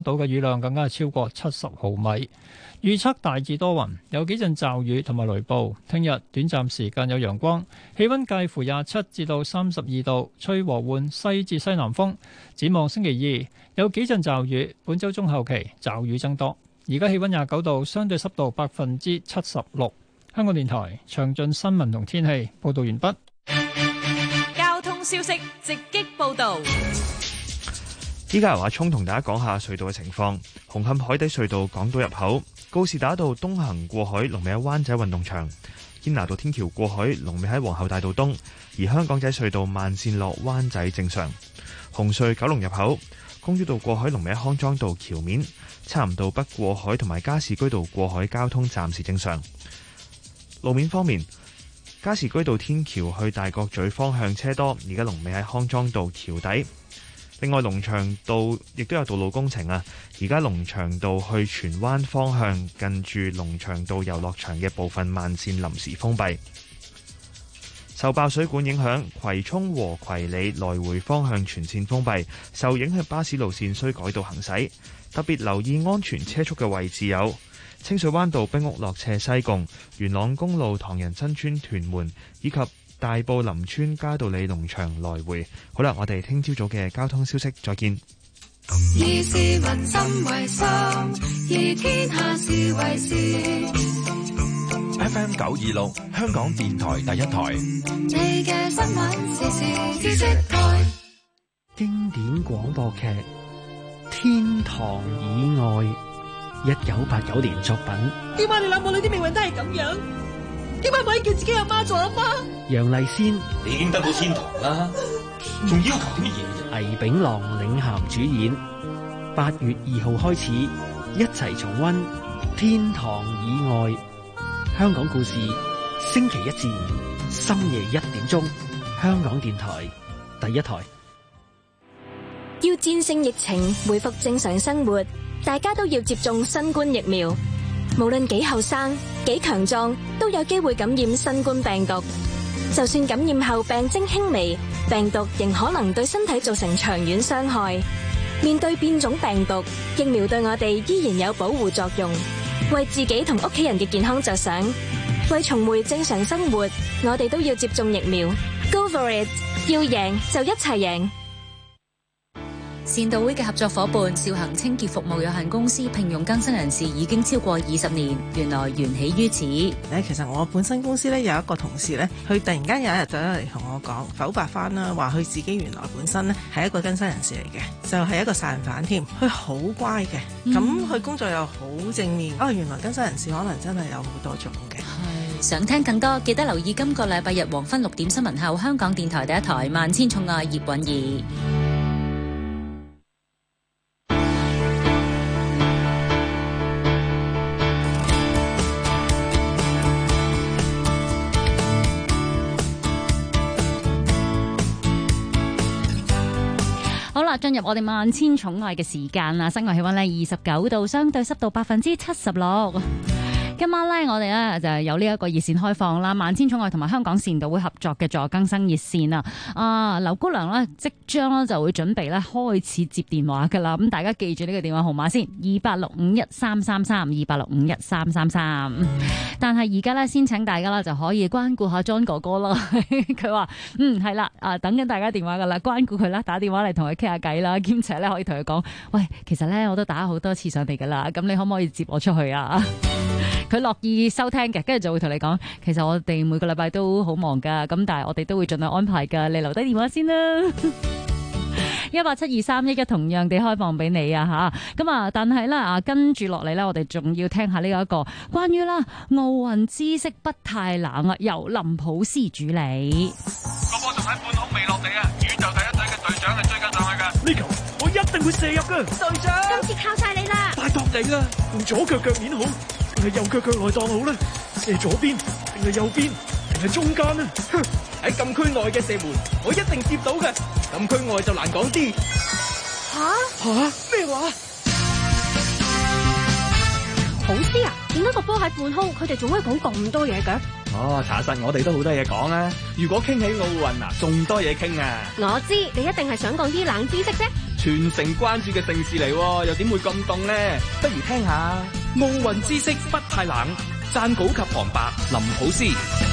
到嘅雨量更加係超過70毫米。預測大致多雲，有幾陣驟雨同埋雷暴。聽日短暫時間有陽光，氣溫介乎27至到32度，吹和緩西至西南風。展望星期二有幾陣驟雨，本週中後期驟雨增多。而家氣溫29度，相對濕度76%。香港電台詳盡新聞同天氣報道完畢。 交通消息直擊報道。 依家由阿聰同大家講下隧道嘅情況。紅磡海底隧道港島入口，告士打道東行過海龍尾喺灣仔運動場，堅拿道天橋過海龍尾喺皇后大道東，而香港仔隧道慢線落灣仔正常。紅隧九龍入口，公主道過海龍尾喺康莊道橋面，漆咸道北過海同埋加士居道過海交通暫時正常。路面方面，加士居道天橋去大角咀方向車多，而家龍尾喺康莊道橋底。另外，龍翔道亦都有道路工程啊！而家龍翔道去荃灣方向近住龍翔道遊樂場嘅部分慢線臨時封閉。受爆水管影響，葵涌和葵里來回方向全線封閉，受影響巴士路線需改道行駛。特別留意安全車速嘅位置有清水灣道冰屋落斜西貢、元朗公路唐人新村屯門以及大埔林村嘉道理農場來回。好啦，我哋聽朝早嘅交通消息再見。 以市民心為心，以天下事為事。 FM 926香港電台第一台。 你嘅新聞時事知識台。 經典廣播劇《天堂以外》，1989年作品。 點解你兩母女啲命運都係咁樣？點解唔可以叫自己阿媽做阿媽？ 楊麗仙， 你已經得到天堂啦，仲要求啲乜嘢？ 倪炳郎領銜主演，8月2號開始一齊重溫《天堂以外》香港故事，星期1至5深夜1點鐘，香港電台第一台。 要戰勝疫情，恢復正常生活，大家都要接種新冠疫苗。無論幾後生、幾強壯，都有機會感染新冠病毒。就算感染後病徵輕微，病毒仍可能對身體造成長遠傷害。面對變種病毒，疫苗對我哋依然有保護作用。為自己同屋企人嘅健康着想，為重回正常生活，我哋都要接種疫苗。Go for it！ 要贏就一齊贏。 善道會嘅合作夥伴兆恒清潔服務有限公司聘用更生人士已經超過20年，原來緣起於此。 其實我本身公司咧有一個同事咧，佢突然間有一日走咗嚟同我講，剖白翻啦，話佢自己原來本身咧係一個更生人士嚟嘅，就係一個殺人犯添。佢好乖嘅，咁佢工作又好正面。原來更生人士可能真係有好多種嘅。 想聽更多，記得留意今個禮拜日黃昏6點新聞後，香港電台第一台《萬千寵愛葉韻儀》。 好啦，進入我哋萬千寵愛嘅時間啦！室外氣溫呢29度，相對濕度76%。今晚呢，我哋呢就有呢一個熱線開放啦，萬千寵愛同埋香港善導會合作嘅助更生熱線啊！劉姑娘呢即將呢就會準備咧開始接電話噶啦，咁大家記住呢個電話號碼先，28651333，28651333。但係而家呢，先請大家啦就可以關顧下 John 哥哥啦，佢話係啦，等緊大家電話噶啦，關顧佢啦，打電話嚟同佢傾下偈啦，兼且咧可以同佢講，喂，其實咧我都打好多次上嚟噶啦，咁你可唔可以接我出去啊？佢樂意收聽嘅，跟住就會同你講，其實我哋每個禮拜都好忙噶，咁但係我哋都會盡量安排噶，你留低電話先啦。1872311同樣地開放俾你啊吓，咁但係啦跟住落嚟咧，我哋仲要聽下呢一個關於啦奧運知識不太冷啊，由林普斯主理。 個波仲喺半空未落地啊！宇宙第一隊嘅隊長係追緊上去噶。呢球我一定會射入噶，隊長。 今次靠晒你啦！ 拜託你啦，用左腳腳面好，定係右腳腳內檔好咧？射左邊定係右邊定係中間呢？喺禁區內嘅射門，我一定接到嘅。禁區外就難講啲。吓咩話？ 好師啊，點解個波喺半空，佢哋仲可以講咁多嘢嘅？ 查實我哋都好多嘢講啊！如果傾起奧運仲多嘢傾啊！ 我知你一定係想講啲冷知識啫。 全城關注嘅盛事嚟，又點會咁凍呢？不如聽下奧運知識不太冷，撰稿及旁白林普斯。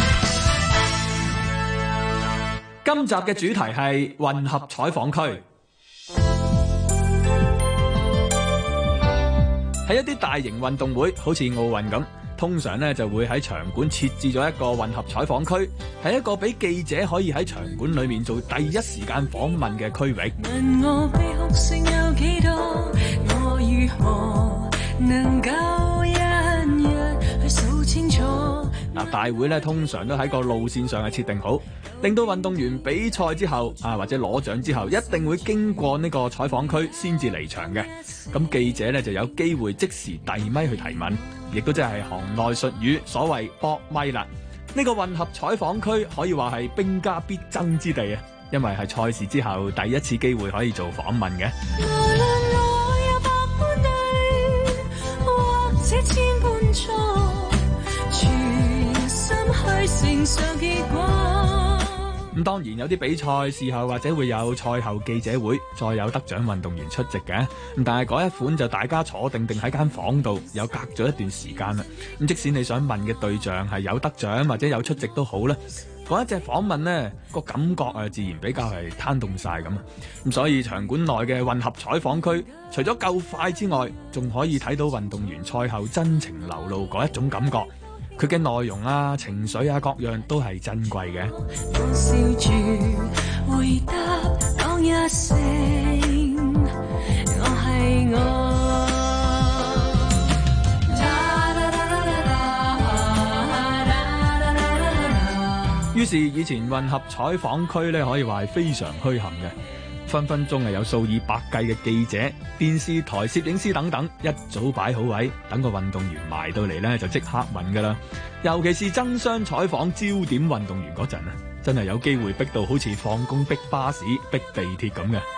今集嘅主題係混合採訪區。喺一啲大型運動會，好似奧運咁，通常咧就會喺場館設置咗一個混合採訪區，係一個俾記者可以喺場館裏面做第一時間訪問嘅區域。問我悲哭聲有幾多，我如何能夠一一去數清楚。大會咧通常都喺個路線上係設定好，令到運動員比賽之後或者攞獎之後，一定會經過呢個採訪區先至離場嘅。咁記者咧就有機會即時遞咪去提問，亦都即係行內術語所謂搏咪啦。呢個混合採訪區可以話係兵家必爭之地啊，因為係賽事之後第一次機會可以做訪問嘅。咁當然有啲比賽事後或者會有賽後記者會，再有得獎運動員出席嘅。咁但係嗰一款就大家坐定定喺間房度，有隔咗一段時間啦。咁即使你想問嘅對象係有得獎或者有出席都好啦，嗰一隻訪問呢個感覺自然比較係攤凍晒咁。咁所以場館內嘅混合採訪區，除咗夠快之外，仲可以睇到運動員賽後真情流露嗰一種感覺。佢嘅內容情緒各樣都係珍貴嘅。我笑住回答講一聲，我係我。於是以前混合採訪區咧，可以話係非常墟冚嘅。分分鐘有數以百計嘅記者、電視台攝影師等等，一早擺好位，等個運動員埋到嚟咧就即刻問噶啦。尤其是爭相採訪焦點運動員嗰陣真係有機會逼到好似放工逼巴士、逼地鐵咁嘅。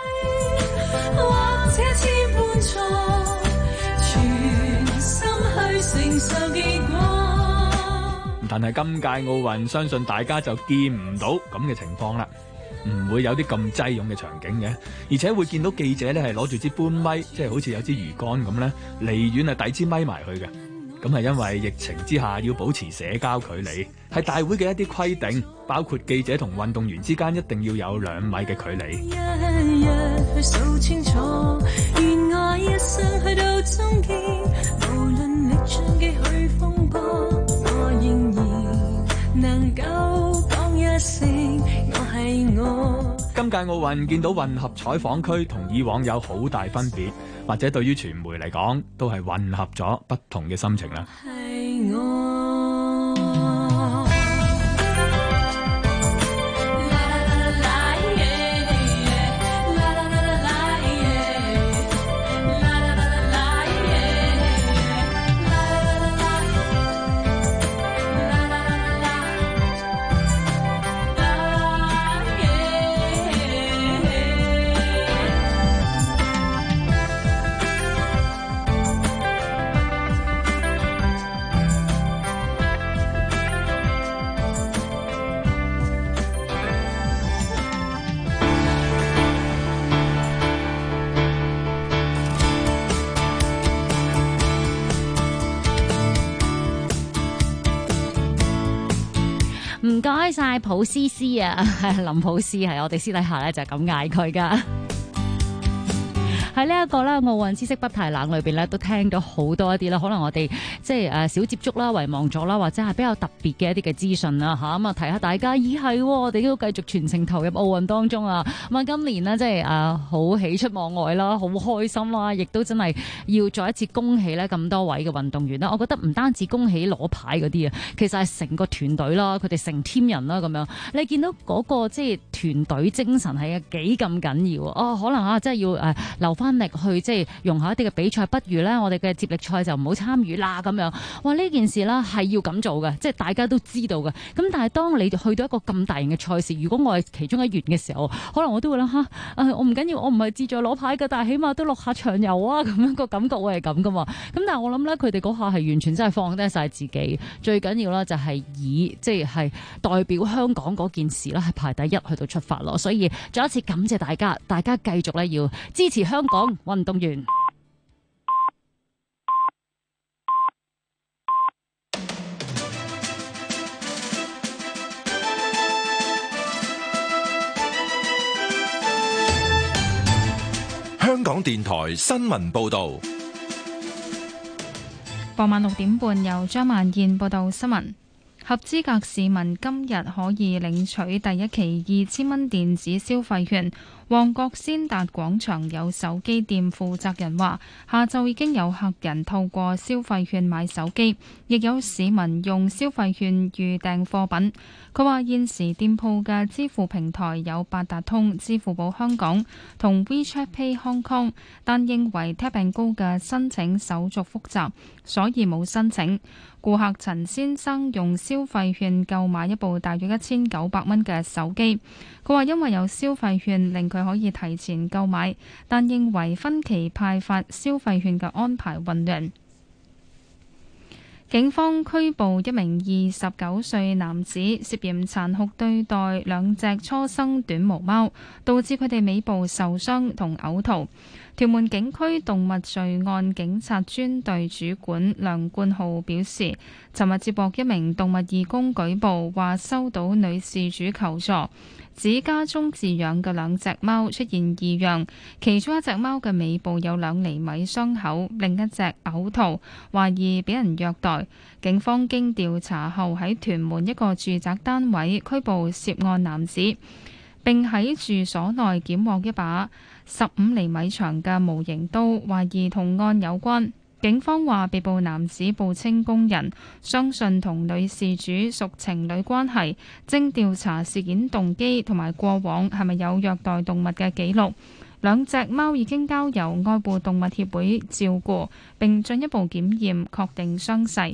但係今屆奧運，相信大家就見唔到咁嘅情況啦。唔會有啲咁擠擁嘅場景嘅，而且會見到記者咧係攞住支搬咪，即係好似有支魚竿咁咧，離遠遞支咪埋去嘅。咁係因為疫情之下要保持社交距離，係大會嘅一啲規定，包括記者同運動員之間一定要有2米嘅距離。一去數清楚，願我一生去到終結，無論歷盡幾許風波，我仍然能夠講一聲我係我。今屆奧運見到混合採訪區同以往有好大分別，或者對於傳媒嚟講都係混合咗不同嘅心情啦。係我。 唔該晒普思思啊，林普思係我哋私底下咧就咁嗌佢噶。喺呢一個咧奧運知識不太冷裏邊咧，都聽到好多一啲啦，可能我哋即係少接觸啦、遺忘咗啦，或者係比較特別嘅一啲嘅資訊啦嚇。咁啊提下大家，係我哋都繼續全程投入奧運當中啊。咁啊今年呢，即係好喜出望外啦，好開心啦，亦都真係要再一次恭喜咧咁多位嘅運動員啦。我覺得唔單止恭喜攞牌嗰啲啊，其實係成個團隊啦，佢哋成 team 人啦咁樣。你見到嗰個即係團隊精神係幾咁緊要可能即係要留翻關力去即係容下一啲嘅比賽，不如咧我哋嘅接力賽就唔好參與啦咁樣。哇！呢件事啦係要咁做嘅，即係大家都知道嘅。咁但係當你去到一個咁大型嘅賽事，如果我係其中一員嘅時候，可能我都會諗我唔緊要，我唔係志在攞牌嘅，但係起碼都落下場游啊，咁樣個感覺會係咁噶嘛。咁但係我諗咧，佢哋嗰下係完全真係放低晒自己，最緊要啦就係以即係代表香港嗰件事啦，係排第一去到出發咯。所以再一次感謝大家，大家繼續咧要支持香港運動員。 香港電台新聞報道。 傍晚6點半，由張萬燕報道新聞。合資格市民今日可以領取第一期2000蚊電子消費券。旺角先達廣場有手機店負責人話，下晝已經有客人透過消費券買手機，亦有市民用消費券預訂貨品。佢話現時店鋪嘅支付平台有八達通、支付寶香港同 WeChat Pay Hong Kong， 但認為 Tap and Go 嘅申請手續複雜，所以冇申請。顧客陳先生用消費券購買一部大約1900蚊嘅手機，佢話因為有消費券令佢可以提前購買，但認為分期派發消費券嘅安排混亂。警方拘捕一名29歲男子，涉嫌殘酷對待兩隻初生短毛貓，導致佢哋尾部受傷同嘔吐。屯門警區動物罪案警察專隊主管梁冠浩表示，尋日接獲一名動物義工舉報，話收到女事主求助，指家中飼養嘅兩隻貓出現異樣，其中一隻貓嘅尾部有2厘米傷口，另一隻嘔吐，懷疑俾人虐待。警方經調查後喺屯門一個住宅單位拘捕涉案男子，並喺住所內檢獲一把15厘米長嘅模型刀，懷疑同案有關。警方話被捕男子報稱工人，相信同女事主屬情侶關係，正調查事件動機同埋過往係咪有虐待動物嘅記錄。兩隻貓已經交由愛護動物協會照顧，並進一步檢驗確定傷勢。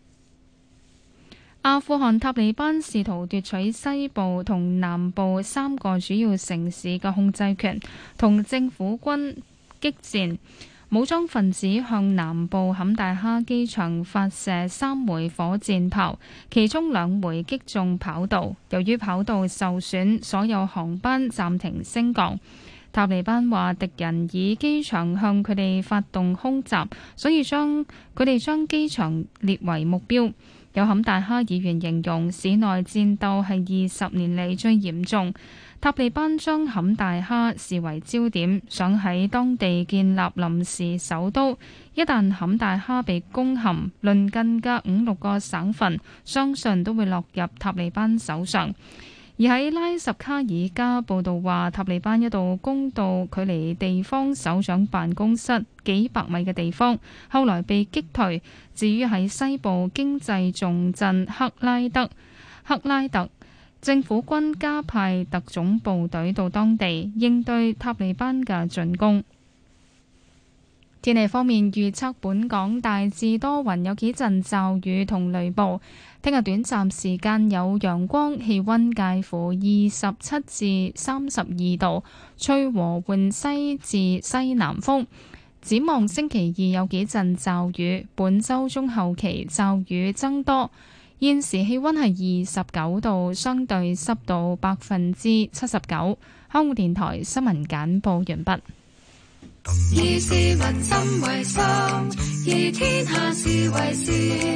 阿富汗塔利班試圖奪取西部同南部3個主要城市嘅控制權，同政府軍激戰。武裝分子向南部坎大哈機場發射3枚火箭炮，其中2枚擊中跑道。由於跑道受損，所有航班暫停升降。塔利班話敵人以機場向佢哋發動空襲，所以佢哋將機場列為目標。有坎大哈議員形容市內戰鬥係20年嚟最嚴重。塔利班將坎大哈視為焦點，想喺當地建立臨時首都。一旦坎大哈被攻陷，鄰近嘅5-6個省份相信都會落入塔利班手上。而喺拉什卡爾加，報道話塔利班一度攻到距離地方首長辦公室幾百米嘅地方，後來被擊退。至於喺西部經濟重鎮克拉特，政府軍加派特種部隊到當地應對塔利班嘅進攻。天氣方面預測，本港大致多雲，有幾陣驟雨同雷暴。聽日短暫時間有陽光，氣溫介乎27至32度，吹和緩西至西南風。展望星期2有幾陣驟雨，本週中後期驟雨增多。現時氣溫係29度，相對濕度79%。香港電台新聞簡報完畢。 以市民心為心，以天下事為事。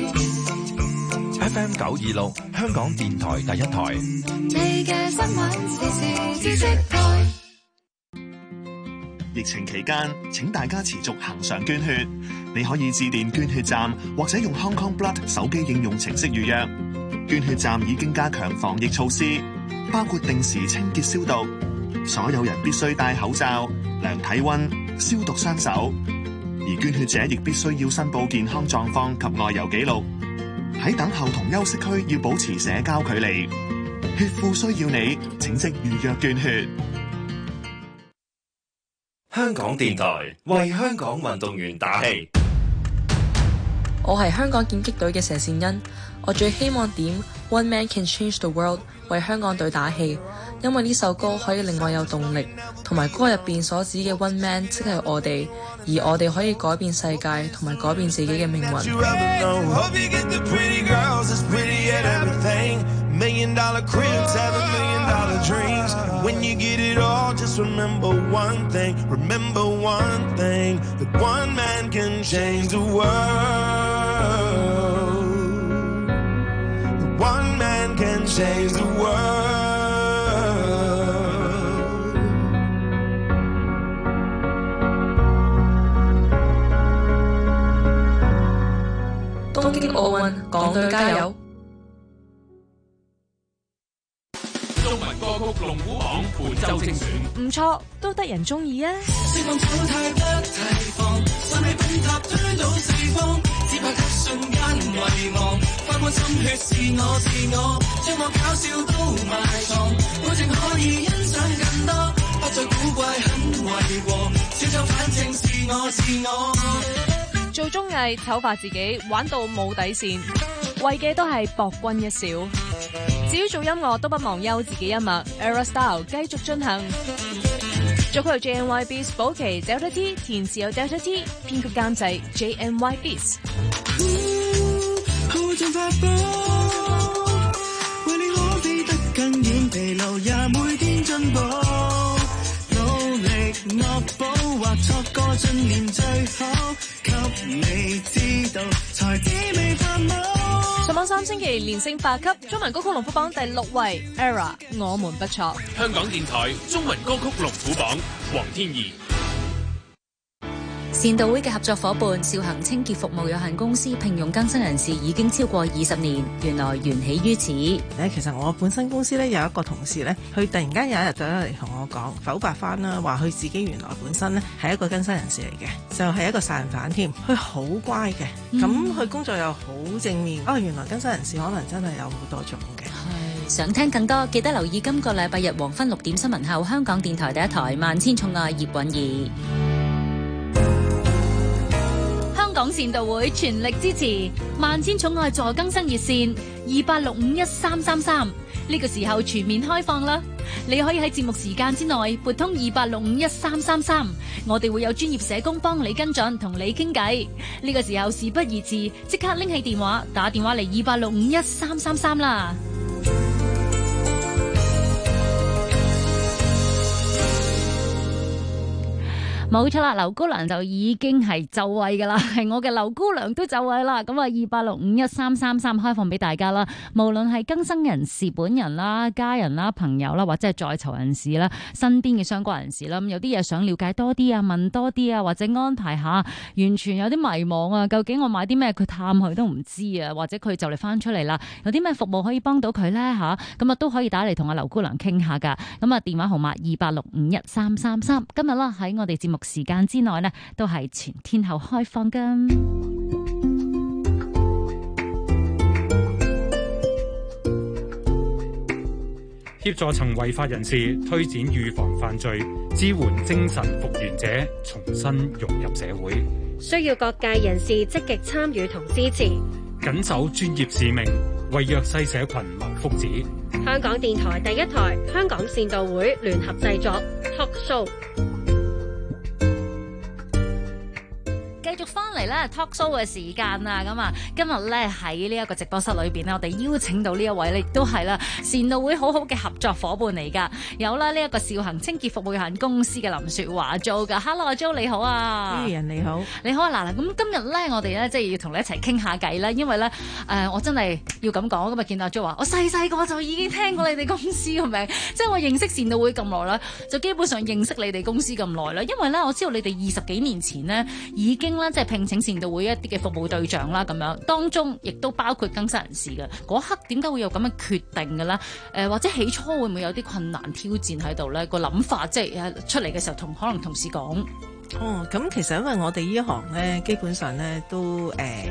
FM 926，香港電台第一台。 你嘅新聞時事知識台。 疫情期間，請大家持續行上捐血。你可以致電捐血站，或者用 Hong Kong Blood 手機應用程式預約。捐血站已經加強防疫措施，包括定時清潔消毒，所有人必須戴口罩、量體溫、消毒雙手。而捐血者亦必須要申報健康狀況及外遊記錄。喺等候同休息區要保持社交距離。血庫需要你，請即預約捐血。 香港電台為香港運動員打氣。 我係香港劍擊隊嘅佘善恩，我最希望點 One Man Can Change the World 為香港隊打氣，因為呢首歌可以令我有動力，同埋歌入邊所指嘅 One Man 即係我哋，而我哋可以改變世界同埋改變自己嘅命運。 One man can change the world. 東京奧運，港隊加油！ 中文歌曲龍虎榜本周精選， 唔錯，都得人中意啊！ 希望淘汰得提防，心氣崩塌推倒四方，只怕一瞬間遺忘，翻過心血是我是我，將我搞笑都埋藏，保證可以欣賞更多，不再古怪很違和，小丑反正是我是我。 做綜藝醜化自己，玩到冇底線，為嘅都係博君一笑。至於做音樂，都不忘休自己一脈 ，Era Style 繼續進行。作曲由 JNY Beats 保期 Delta T， 填詞有 Delta T， 編曲監製 JNY Beats。 好進發佈，為你可飛得更遠，疲勞也每天進步。努力惡補，畫錯個信念最好，給你知道才知未發夢。 上網3星期連升8級，中文歌曲龍虎榜第6位 ，Era 我們不錯。 香港電台中文歌曲龍虎榜，黃天怡。 善道會嘅合作伙伴兆恒清潔服務有限公司聘用更生人士已經超過20年，原來緣起於此。 其實我本身公司咧有一個同事咧，佢突然間有一日走咗嚟同我講，剖白翻啦，話佢自己原來本身咧係一個更生人士嚟嘅，就係一個殺人犯添。佢好乖嘅，咁佢工作又好正面。原來更生人士可能真係有好多種嘅。 想聽更多，記得留意今個禮拜日黃昏6點新聞後，香港電台第一台萬千寵愛葉韻儀。香港善道會全力支持萬千寵愛助更生熱線28651333，呢個時候全面開放啦！你可以喺節目時間之內撥通28651333，我哋會有專業社工幫你跟進，同你傾偈。呢個時候事不宜遲，即刻拎起電話打電話嚟28651333啦！冇錯啦，劉姑娘就已經係就位噶啦，係我嘅劉姑娘都就位啦。咁啊，28651333開放俾大家啦。無論係更生人士本人啦、家人啦、朋友啦，或者係在囚人士啦、身邊嘅相關人士啦，咁有啲嘢想了解多啲啊、問多啲啊，或者安排下，完全有啲迷茫啊，究竟我買啲咩佢探佢都唔知啊，或者佢就嚟翻出嚟啦，有啲咩服務可以幫到佢咧吓？咁啊都可以打嚟同阿劉姑娘傾下噶。咁啊電話號碼28651333，今日啦喺我哋節目時間之內呢，都係全天候開放噶。 協助曾違法人士推展預防犯罪，支援精神復原者重新融入社會。 需要各界人士積極參與同支持， 緊守專業使命，為弱勢社群謀福祉。 香港電台第一台，香港善道會聯合製作 Talk Show。 繼續翻嚟咧 talk show 嘅時間啊，咁啊，今日咧喺呢一個直播室裏邊咧，我哋邀請到呢一位咧，亦都係啦善道會好好嘅合作伙伴嚟噶，有啦呢一個兆恒清潔服務有限公司嘅林雪華 Jo 噶 ，Hello Jo 你好啊， 主持人你好， 你好啊，嗱咁今日咧我哋咧即係要同你一齊傾下偈啦，因為咧我真係要咁講，今日見到阿 Jo 話我細個就已經聽過你哋公司個名，即係我認識善道會咁耐啦，就基本上認識你哋公司咁耐啦，因為咧我知道你哋20幾年前呢已經即係聘請善道會一啲嘅服務對象啦，咁樣當中亦都包括更生人士嘅嗰刻，點解會有咁嘅決定嘅咧？或者起初會唔會有啲困難挑戰喺度咧？個諗法即係出嚟嘅時候，可能同事講。 咁其實因為我哋呢一行咧，基本上咧都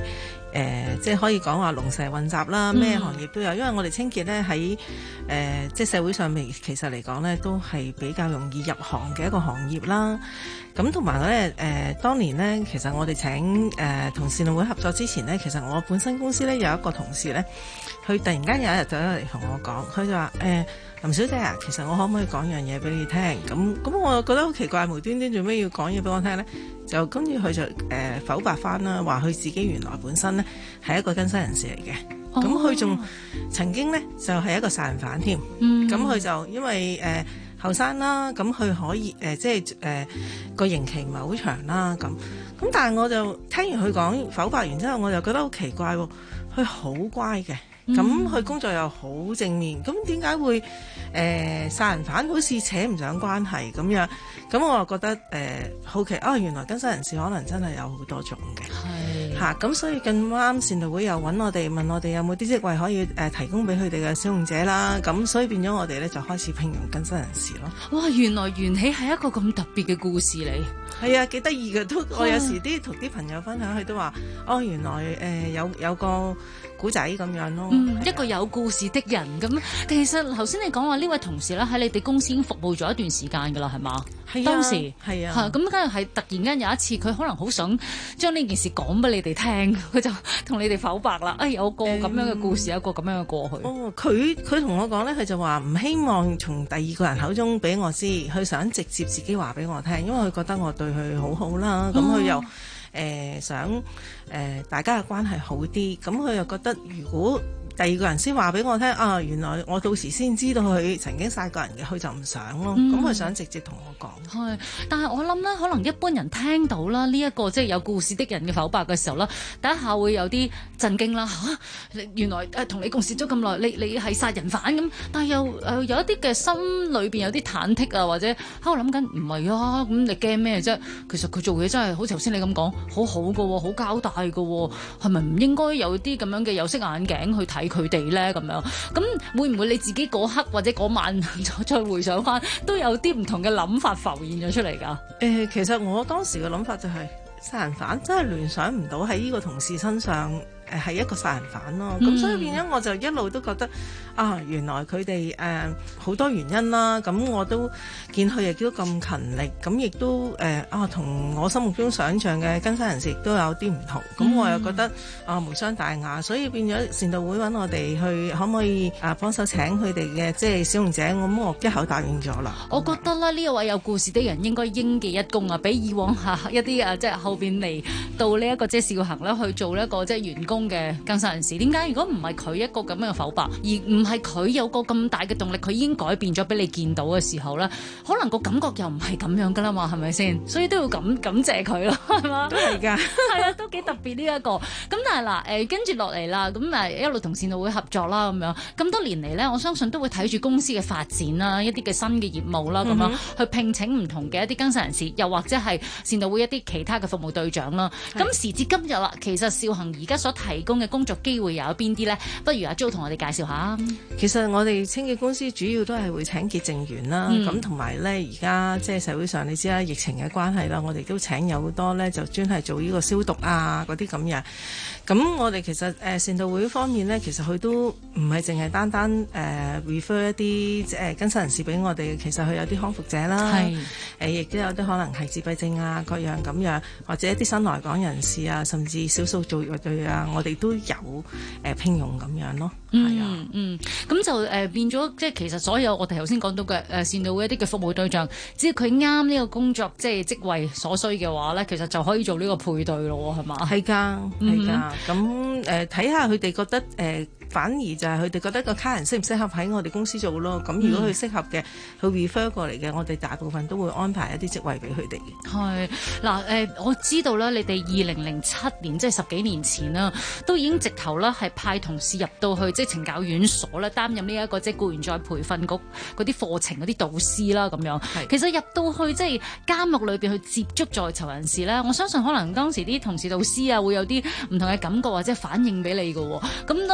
即係可以講話龍蛇混雜啦，咩行業都有。因為我哋清潔咧喺即係社會上面其實嚟講咧都係比較容易入行嘅一個行業啦。咁同埋咧當年咧其實我哋請同善導會合作之前咧，其實我本身公司咧有一個同事咧，佢突然間有一日走咗嚟同我講，佢就話林小姐啊，其實我可唔可以講樣嘢俾你聽？咁我又覺得好奇怪，無端端做咩要講嘢俾我聽咧？就跟住佢就否白翻啦，話佢自己原來本身咧係一個更生人士嚟嘅。咁佢仲曾經咧就係一個殺人犯添。咁佢就因為後生啦，咁佢可以即係個刑期唔係好長啦。咁但係我就聽完佢講否白完之後，我就覺得好奇怪喎。佢好乖嘅。咁佢工作又好正面，咁點解會殺人犯好似扯唔上關係咁樣？咁我又覺得好奇原來更生人士可能真係有好多種嘅，嚇咁所以咁啱善導會又揾我哋問我哋有冇啲職位可以提供俾佢哋嘅使用者啦，咁所以變咗我哋咧就開始聘用更生人士咯。 哇！原來緣起係一個咁特別嘅故事嚟。 係啊，幾得意嘅都。我有時同啲朋友分享，佢都話原來有個古仔咁樣咯。 一個有故事的人咁。其實頭先你講話呢位同事咧喺你哋公司已經服務咗一段時間㗎啦，係嘛？ 係啊， 當時係啊， 咁跟住係突然間有一次，佢可能好想將呢件事講俾你哋聽，佢就同你哋否白啦。有個咁樣嘅故事，有個咁樣嘅過去。 佢同我講咧，佢就話唔希望從第二個人口中俾我知，佢想直接自己話俾我聽，因為佢覺得我對佢好好啦。咁佢又想大家嘅關係好啲，咁佢又覺得如果第二個人先話俾我聽原來我到時先知道佢曾經殺過人嘅，佢就唔想咯。咁佢想直接同我講。 係，但係我諗咧，可能一般人聽到啦呢一個即係有故事的人嘅否白嘅時候啦，第一下會有啲震驚啦原來同你共事咗咁耐，你係殺人犯咁，但係又有一啲嘅心裏邊有啲忐忑啊，或者喺度諗緊唔係啊，咁你驚咩啫？其實佢做嘢真係好似頭先你咁講，好好㗎喎，好交代㗎喎，係咪唔應該有啲咁樣嘅有色眼鏡去睇佢哋咧？咁樣咁會唔會你自己嗰刻或者嗰晚再回想翻，都有啲唔同嘅諗法浮現咗出嚟㗎？ 其實我當時嘅諗法就係殺人犯真係聯想唔到喺呢個同事身上係一個殺人犯咯。咁所以變咗我就一路都覺得原來佢哋好多原因啦。咁我都見佢亦都咁勤力，咁亦都同我心目中想像嘅更生人士亦都有啲唔同。咁我又覺得無傷大雅，所以變咗善導會揾我哋去可唔可以幫手請佢哋嘅即係使用者，咁我一口答應咗啦。 我覺得呢一位有故事的人應該應記一功啊，比以往一啲即係後邊嚟到呢一個即係少行咧去做呢一個即係員工嘅更生人士。點解？如果唔係佢一個咁樣嘅否白，而唔係佢有個咁大嘅動力，佢已經改變咗俾你見到嘅時候咧，可能個感覺又唔係咁樣噶啦嘛，係咪先？所以都要感謝佢咯，係嘛？ 都係㗎， 係啊，都幾特別呢一個。咁但係嗱跟住落嚟啦，咁一路同善導會合作啦，咁樣咁多年嚟咧，我相信都會睇住公司嘅發展啦，一啲嘅新嘅業務啦，咁樣去聘請唔同嘅一啲更生人士，又或者係善導會一啲其他嘅服務對象啦。咁時至今日啦，其實少行而家所提供嘅工作機會又有邊啲咧？不如阿 Jo 同我哋介紹下。 其實我哋清潔公司主要都係會請潔淨員啦，咁同埋咧而家即係社會上你知啦，疫情嘅關係啦，我哋都請有好多咧就專係做呢個消毒啊嗰啲咁樣。咁我哋其實善導會方面咧，其實佢都唔係淨係單單refer 一啲更生人士俾我哋，其實佢有啲康復者啦，亦都有啲可能係自閉症啊各樣咁樣，或者一啲新來港人士啊，甚至少數族裔啊，我哋都有聘用咁樣咯。係啊， 咁就變咗，即係其實所有我哋頭先講到嘅善導會一啲嘅服務對象，只要佢啱呢個工作即係職位所需嘅話咧，其實就可以做呢個配對咯，係嘛？係㗎，係㗎。咁睇下佢哋覺得反而就係佢哋覺得個客人適唔適合喺我哋公司做咯。咁如果佢適合嘅，佢 refer 過嚟嘅，我哋大部分都會安排一啲職位俾佢哋。係嗱我知道啦，你哋2007年即係10幾年前啦，都已經直頭啦係派同事入到去即係懲教院所咧，擔任呢一個即係僱員再培訓局嗰啲課程嗰啲導師啦咁樣。其實入到去即係監獄裏邊去接觸在囚人士咧，我相信可能當時啲同事導師啊會有啲唔同嘅感覺或者反應俾你㗎喎。咁當時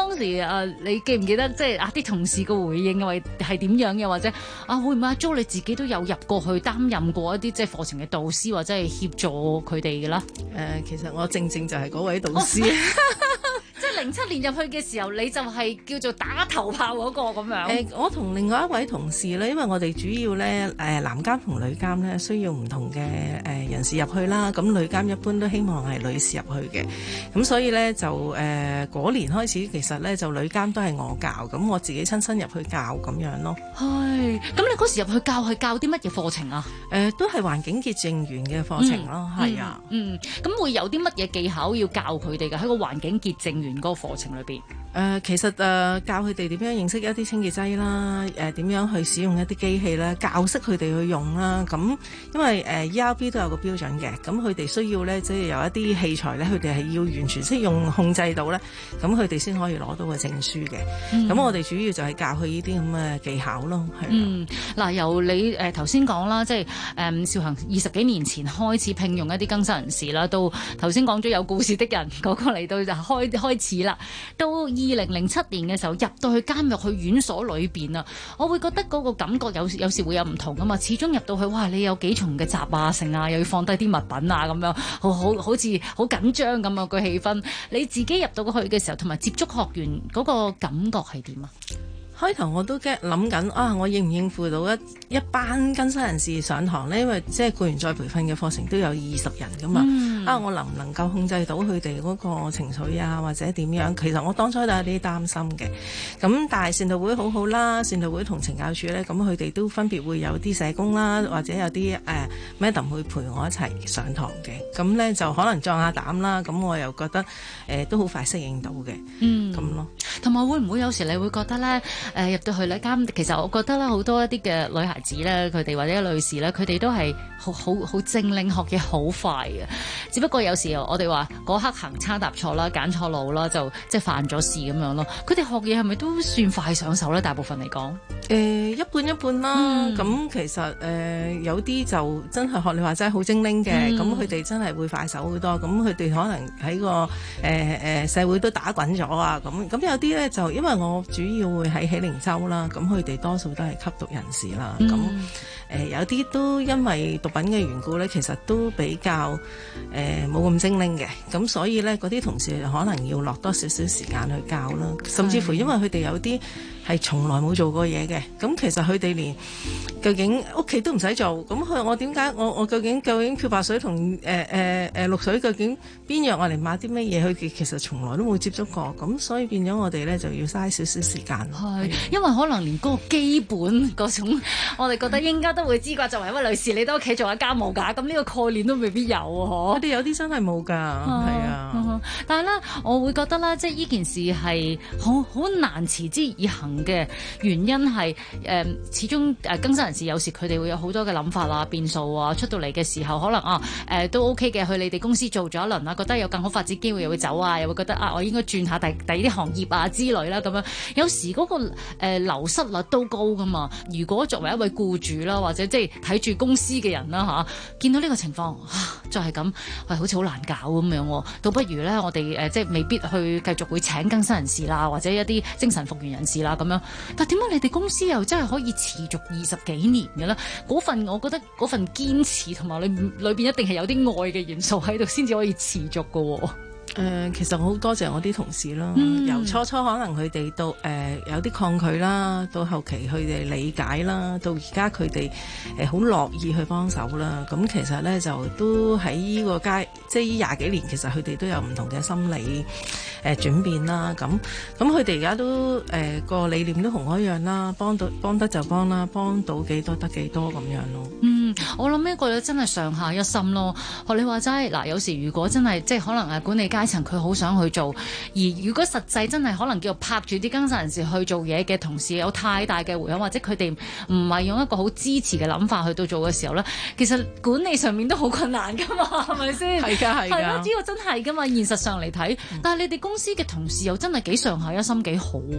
你記唔記得即係啲同事嘅回應係點樣嘅，或者會唔會阿 Jo 你自己都有入過去擔任過一啲即係課程嘅導師或者係協助佢哋嘅啦？ 其實我正正就係嗰位導師。 即係07年入去嘅時候，你就係叫做打頭炮嗰個咁樣。 我同另外一位同事咧，因為我哋主要咧男監同女監咧需要唔同嘅人士入去啦。咁女監一般都希望係女士入去嘅。咁所以咧就嗰年開始，其實咧就女監都係我教，咁我自己親身入去教咁樣咯。 係。咁你嗰時入去教係教啲乜嘢課程啊？ 都係環境潔淨員嘅課程咯。係啊。 咁會有啲乜嘢技巧要教佢哋嘅喺個環境潔淨員嗰個課程裏邊？ 其實教佢哋點樣認識一啲清潔劑啦，點樣去使用一啲機器啦，教識佢哋去用啦。咁因為ERB 都有個標準嘅，咁佢哋需要咧，即係有一啲器材咧，佢哋係要完全識用控制到咧，咁佢哋先可以攞到個證書嘅。咁我哋主要就係教佢呢啲咁嘅技巧咯。係嗱，由你頭先講啦，即係紹恒20幾年前開始聘用一啲更生人士啦，到頭先講咗有故事的人嗰個嚟到就開始啦，到2007年嘅時候入到去監獄去院所裏邊啊，我會覺得嗰個感覺有時會有唔同噶嘛。始終入到去，哇！你有幾重嘅閘啊，成啊，又要放低啲物品啊，咁樣好似好緊張咁啊個氣氛。你自己入到去嘅時候，同埋接觸學員嗰個感覺係點啊？ 開頭我都諗緊我應唔應付到一班更生人士上堂呢？因為即係僱員再培訓嘅課程都有20人噶嘛。我能唔能夠控制到佢哋嗰個情緒啊，或者點樣？其實我當初都有啲擔心嘅。咁但係善導會好好啦，善導會同懲教署呢，咁佢哋都分別會有啲社工啦，或者有啲Madam 會陪我一齊上堂嘅。咁呢就可能壯下膽啦。咁我又覺得都好快適應到嘅。咁咯。 同埋會唔會有時你會覺得呢？入到去咧其實我覺得咧好多一啲嘅女孩子咧，佢哋或者女士咧，佢哋都係好精靈，學嘢好快嘅。只不過有時我哋話嗰刻行差踏錯啦，揀錯路啦，就即係犯咗事咁樣咯。佢哋學嘢係咪都算快上手咧？大部分嚟講， 一半一半啦。咁其實有啲就真係學你話齋好精靈嘅，咁佢哋真係會快手好多。咁佢哋可能喺個社會都打滾咗啊。咁有啲咧就因為我主要會喺喜靈洲啦，咁佢哋多數都係吸毒人士啦。咁有啲都因為毒品嘅緣故咧，其實都比較冇咁精靈嘅。咁所以咧，嗰啲同事可能要落多少少時間去教啦。甚至乎因為佢哋有啲係從來冇做過嘢嘅，咁其實佢哋連究竟屋企都唔使做，咁我點解我究竟漂白水同綠水究竟邊樣我嚟買啲乜嘢？佢其實從來都冇接觸過，咁所以變咗我哋咧就要嘥少少時間。 係，因為可能連嗰個基本嗰種，我哋覺得應該都會知啩。作為一位女士，你都屋企做下家務㗎，咁呢個概念都未必有喎。 我哋有啲真係冇㗎，係啊。 但係咧，我會覺得咧，即係呢件事係好難持之以恆嘅原因係始終更生人士有時佢哋會有好多嘅諗法啊、變數啊，出到嚟嘅時候可能都 OK 嘅，去你哋公司做咗一輪啦，覺得有更好發展機會又會走啊，又會覺得我應該轉下第二啲行業啊之類啦咁樣。有時嗰個流失率都高噶嘛。如果作為一位僱主啦，或者即係睇住公司嘅人啦見到呢個情況就係咁，好似好難搞咁樣，倒不如咧我哋即係未必去繼續會請更生人士啦，或者一啲精神復原人士啦咁樣。但點解你哋公司又真係可以持續20幾年嘅咧？我覺得嗰份堅持同埋裏邊一定係有啲愛嘅元素喺度，先至可以持續嘅。 其實我好多謝我啲同事啦，由初可能佢哋到有啲抗拒啦，到後期佢哋理解啦，到而家佢哋好樂意去幫手啦。咁其實咧就都喺呢個即係呢20幾年，其實佢哋都有唔同嘅心理轉變啦。咁佢哋而家都個理念都同我一樣啦，幫得就幫啦，幫到幾多得幾多咁樣咯。 我諗呢個咧真係上下一心咯。學你話齋嗱，有時如果真係即係可能管理階層佢好想去做，而如果實際真係可能叫做拍住啲更生人士去做嘢嘅同事有太大嘅回響，或者佢哋唔係用一個好支持嘅諗法去到做嘅時候咧，其實管理上面都好困難噶嘛，係咪先？係㗎，係咯，呢個真係㗎嘛。現實上嚟睇，但係你哋公司嘅同事又真係幾上下一心幾好喎。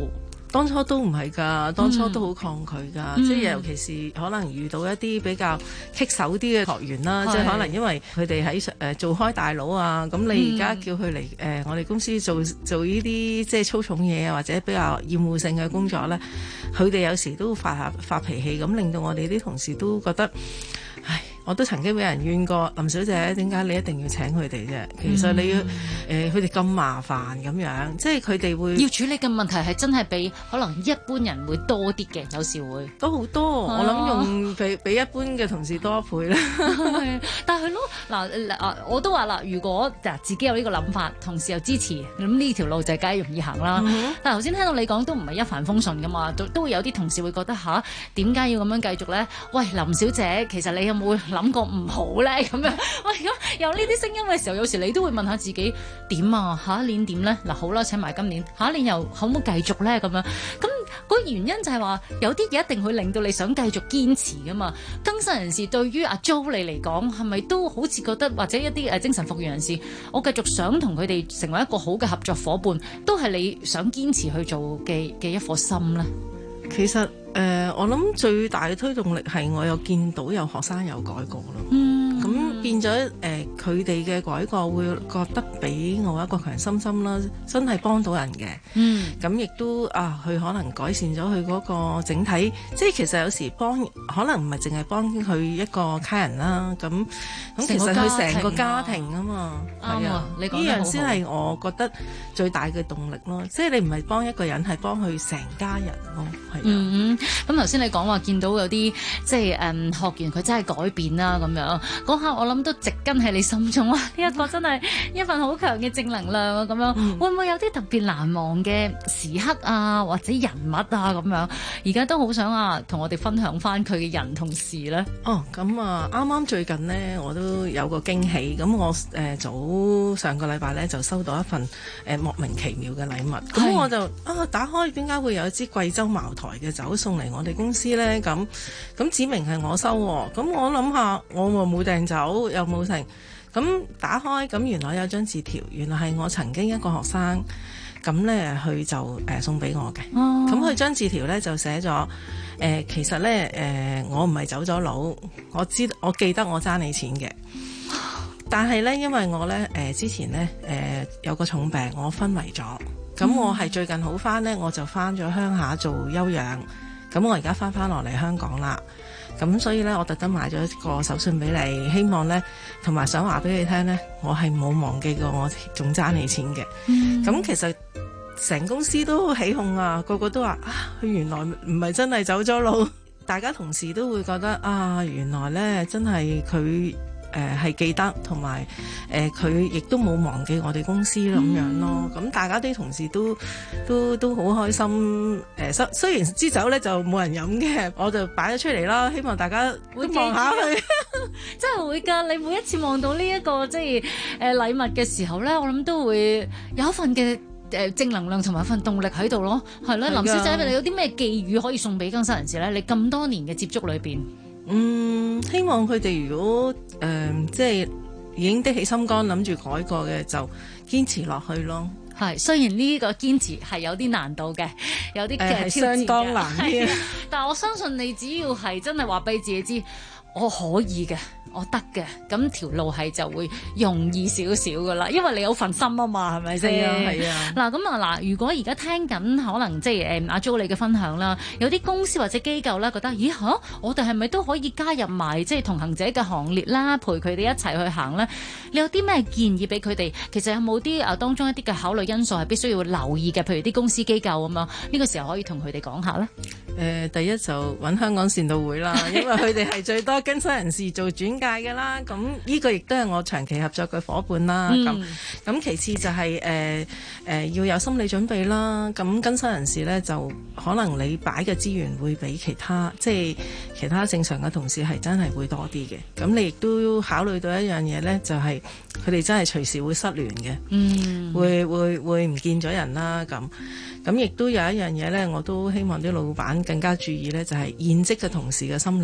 當初都唔係㗎，當初都好抗拒㗎，即係尤其是可能遇到一啲比較棘手啲嘅學員啦，即係可能因為佢哋喺做開大佬啊，咁你而家叫佢嚟我哋公司做呢啲即係粗重嘢啊，或者比較厭惡性嘅工作咧，佢哋有時都發脾氣，咁令到我哋啲同事都覺得，唉。我都曾經俾人怨過，林小姐點解你一定要請佢哋啫？其實你要佢哋咁麻煩咁樣，即係佢哋會要處理嘅問題係真係比可能一般人會多啲嘅，有時會都好多。我諗用比一般嘅同事多一倍啦。 但係咯，嗱我都話啦，如果自己有呢個諗法，同事又支持，咁呢條路就梗係容易行啦。但係頭先聽到你講都唔係一帆風順噶嘛，都會有啲同事會覺得吓，點解要咁樣繼續咧？喂，林小姐，其實你有冇諗過唔好咧？咁樣喂，咁有呢啲聲音嘅時候，有時你都會問下自己點啊？下一年點咧？嗱，好啦，請埋今年，下一年又可唔可以繼續咧？咁樣咁個原因就係話有啲嘢一定會令到你想繼續堅持噶嘛。更生人士對於阿 Jo 你嚟講，係咪都好似覺得或者一啲精神復原人士，我繼續想同佢哋成為一個好嘅合作夥伴，都係你想堅持去做嘅一顆心咧？ 其實我諗最大嘅推動力係我有見到有學生有改過咯。咁變咗佢哋嘅改過會覺得俾我一個強心啦，真係幫到人嘅。咁亦都佢可能改善咗佢嗰個整體，即係其實有時幫可能唔係淨係幫佢一個客人啦，咁其實佢成個家庭啊嘛。係啊，呢樣先係我覺得最大嘅動力咯。即係你唔係幫一個人，係幫佢成家人咯。係啊。 咁頭先你講話見到有啲即係學員佢真係改變啦咁樣，嗰刻我諗都植根喺你心中啊！呢一個真係一份好強嘅正能量啊！咁樣會唔會有啲特別難忘嘅時刻啊，或者人物啊咁樣？而家都好想同我哋分享翻佢嘅人同事咧。 咁啱啱最近呢，我都有個驚喜。咁我早上個禮拜咧就收到一份莫名其妙嘅禮物。咁我就打開，點解會有一支貴州茅台嘅酒送嚟我哋公司咧？咁指明係我收喎。咁我諗下，我冇訂酒又冇成。咁打開，咁原來有張字條，原來係我曾經一個學生咁咧，佢就送俾我嘅。咁佢張字條咧就寫咗其實咧我唔係走咗佬，我記得我爭你錢嘅。但係咧，因為我咧之前咧有個重病，我昏迷咗。咁我係最近好翻咧，我就翻咗鄉下做休養。咁我而家翻落嚟香港啦。咁所以咧，我特登買咗一個手信俾你，希望咧同埋想話俾你聽咧，我係冇忘記過我仲爭你錢嘅。咁其實成公司都起哄啊，個個都話佢原來唔係真係走咗路，大家同事都會覺得原來咧真係佢係記得，同埋佢亦都冇忘記我哋公司咁樣咯。咁大家啲同事都好開心。雖然支酒咧就冇人飲嘅，我就擺咗出嚟啦，希望大家會望下佢。 真係會㗎！你每一次望到呢一個即係禮物嘅時候咧，我諗都會有一份嘅正能量同埋一份動力喺度咯。係啦，林小姐，你有啲咩寄語可以送俾更生人士咧？你咁多年嘅接觸裏邊。 希望佢哋如果即係已經的起心肝諗住改過嘅，就堅持落去咯。 係，雖然呢個堅持係有啲難度嘅，有啲係相當難嘅， 但係我相信你只要係真係話俾自己知，我可以嘅，我得嘅，咁條路係就會容易少少噶啦，因為你有份心啊嘛，係咪先？ 係啊。 嗱咁如果而家聽緊可能即係阿 Jo 你嘅分享啦，有啲公司或者機構咧覺得，咦我哋係咪都可以加入埋即係同行者嘅行列啦，陪佢哋一齊去行咧？你有啲咩建議俾佢哋？其實有冇啲當中一啲嘅考慮因素係必須要留意嘅？譬如啲公司機構咁樣，呢個時候可以同佢哋講下咧。 第一就揾香港善導會啦，因為佢哋係最多更生人士做轉介嘅啦。咁呢個亦都係我長期合作嘅夥伴啦。咁其次就係要有心理準備啦。咁更生人士呢，就可能你擺嘅資源會比其他正常嘅同事係真係會多啲嘅。咁你亦都要考慮到一樣嘢呢，就係佢哋真係隨時會失聯嘅，會唔見咗人啦。咁亦都有一樣嘢呢，我都希望啲老闆更加注意呢，就係現職嘅同事嘅心理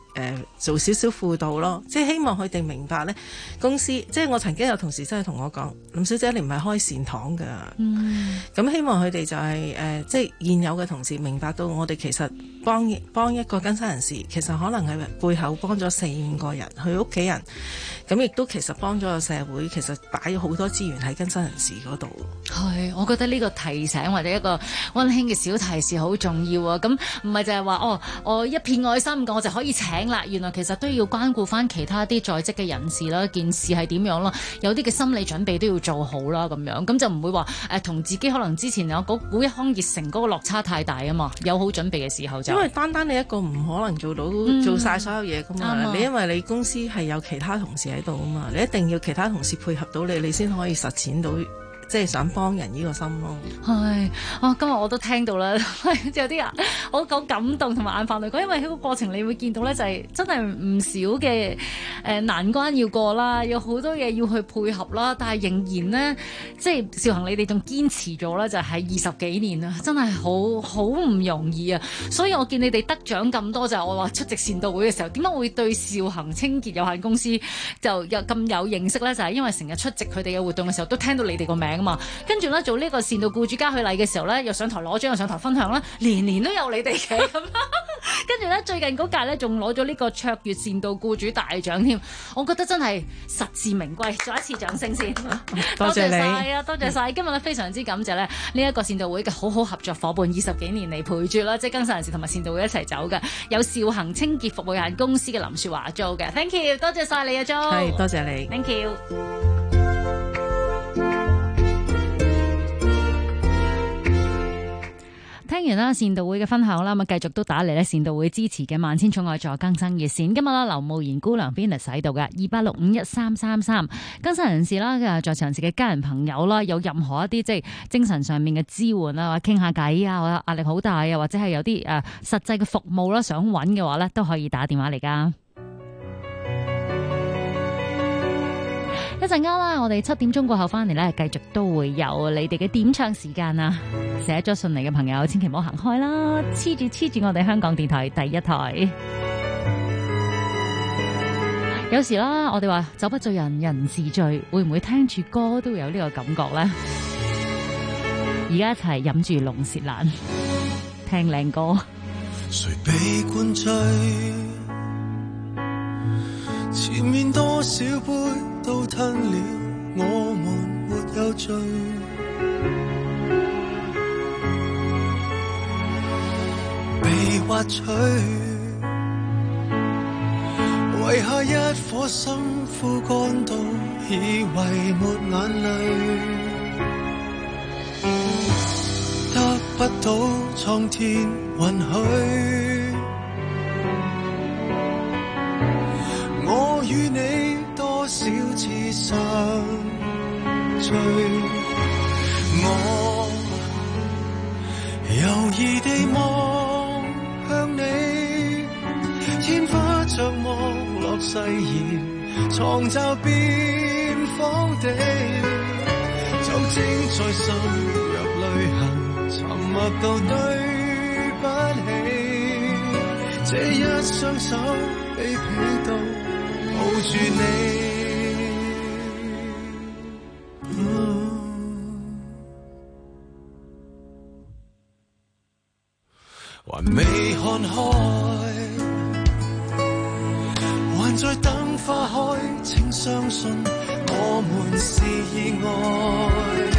做少少輔導咯，即係希望佢哋明白呢公司，即係我曾經有同事真係同我講，林小姐你唔係開善堂㗎，咁希望佢哋就係即係現有嘅同事明白到我哋其實幫一個更生人士，其實可能係背後幫咗4-5個人，佢屋企人，咁亦都其實幫咗個社會，其實擺咗好多資源喺更生人士嗰度。 係，我覺得呢個提醒或者一個溫馨嘅小提示好重要啊！咁唔係就係話我一片愛心我就可以請啦，原來其實都要關顧翻其他啲在職嘅人士啦，件事係點樣咯？有啲嘅心理準備都要做好啦，咁樣咁就唔會話同自己可能之前有股一腔熱誠嗰個落差太大啊嘛，有好準備嘅時候就因為單你一個唔可能做晒所有嘢噶嘛，你因為你公司係有其他同事喺度啊嘛，你一定要其他同事配合到你先可以實踐到。即係想幫人呢個心咯。 係今日我都聽到啦，有啲人好感動同埋眼泛淚光，因為喺個過程你會見到咧，就係真係唔少嘅難關要過啦，有好多嘢要去配合啦，但係仍然呢，即係兆恒你哋仲堅持咗咧，就係20幾年啊，真係好唔容易啊！所以我見你哋得獎咁多，就係我話出席善導會嘅時候，點解會對兆恒清潔有限公司就咁有認識咧？就係因為成日出席佢哋嘅活動嘅時候，都聽到你哋個名。跟住咧做呢個善導僱主嘉許禮嘅時候咧，又上台攞獎，又上台分享啦，年年都有你哋嘅咁。跟住咧最近嗰屆咧仲攞咗呢個卓越善導僱主大獎添，我覺得真係實至名歸。再一次掌聲先， 多謝你啊，多謝晒。今日咧非常之感謝咧呢一個善導會嘅好合作伙伴，20幾年嚟陪住啦，即係更生人士同埋善導會一齊走嘅，有兆恒清潔服務有限公司嘅林雪華 Jo 嘅 ，thank you， 多謝晒你啊 Jo， 係多謝你 ，thank you。聽完啦善導會嘅分享啦，咁啊繼續都打嚟咧善導會支持嘅萬千寵愛助更生熱線。今日啦，劉慕賢姑娘 Venus 喺度嘅28651333，更生人士啦，在場人士嘅家人朋友啦，有任何一啲即係精神上面嘅支援啊，傾下偈啊，或者壓力好大啊，或者係有啲實際嘅服務啦，想揾嘅話咧，都可以打電話嚟噶。一陣間啦，我哋7點鐘過後翻嚟咧，繼續都會有你哋嘅點唱時間啊！寫咗信嚟嘅朋友，千祈唔好行開啦，黐住我哋香港電台第一台。有時啦，我哋話酒不醉人人自醉，會唔會聽住歌都會有呢個感覺咧？而家一齊飲住龍舌蘭，聽靚歌。 誰被灌醉？前面多少杯都吞了，我們沒有醉。被挖取，遺下一顆心枯乾到以為沒眼淚，得不到蒼天允許。我與你多少次相聚，我猶豫地望向你，天花像望落誓言，床罩變荒地，酒精在滲入淚痕，沉默到對不起，這一雙手被被盜抱住你，還未看開，還在等花開，請相信我們是意外，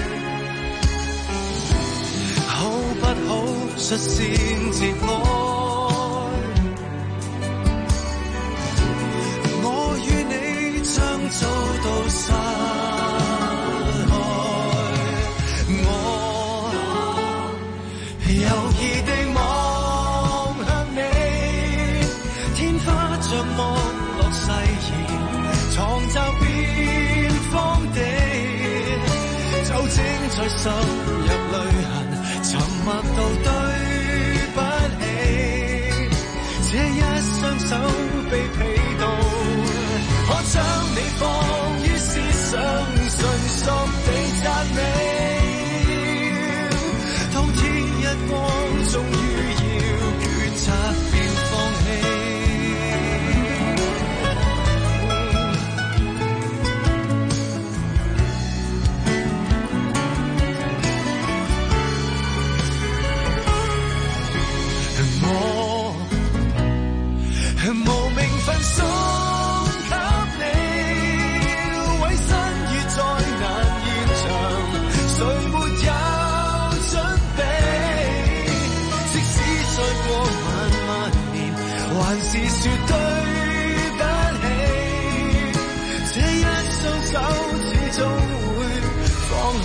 好不好率先接愛？早到散開，我猶豫地望向你，天花像望落誓言，床罩變荒地，酒精在滲入淚痕，沉默到對不起，這一雙手被被盜，我將你放於思想，純屬地讚美。當天一光，終於要抉擇便放棄。 說對不起，這一雙手始終會放下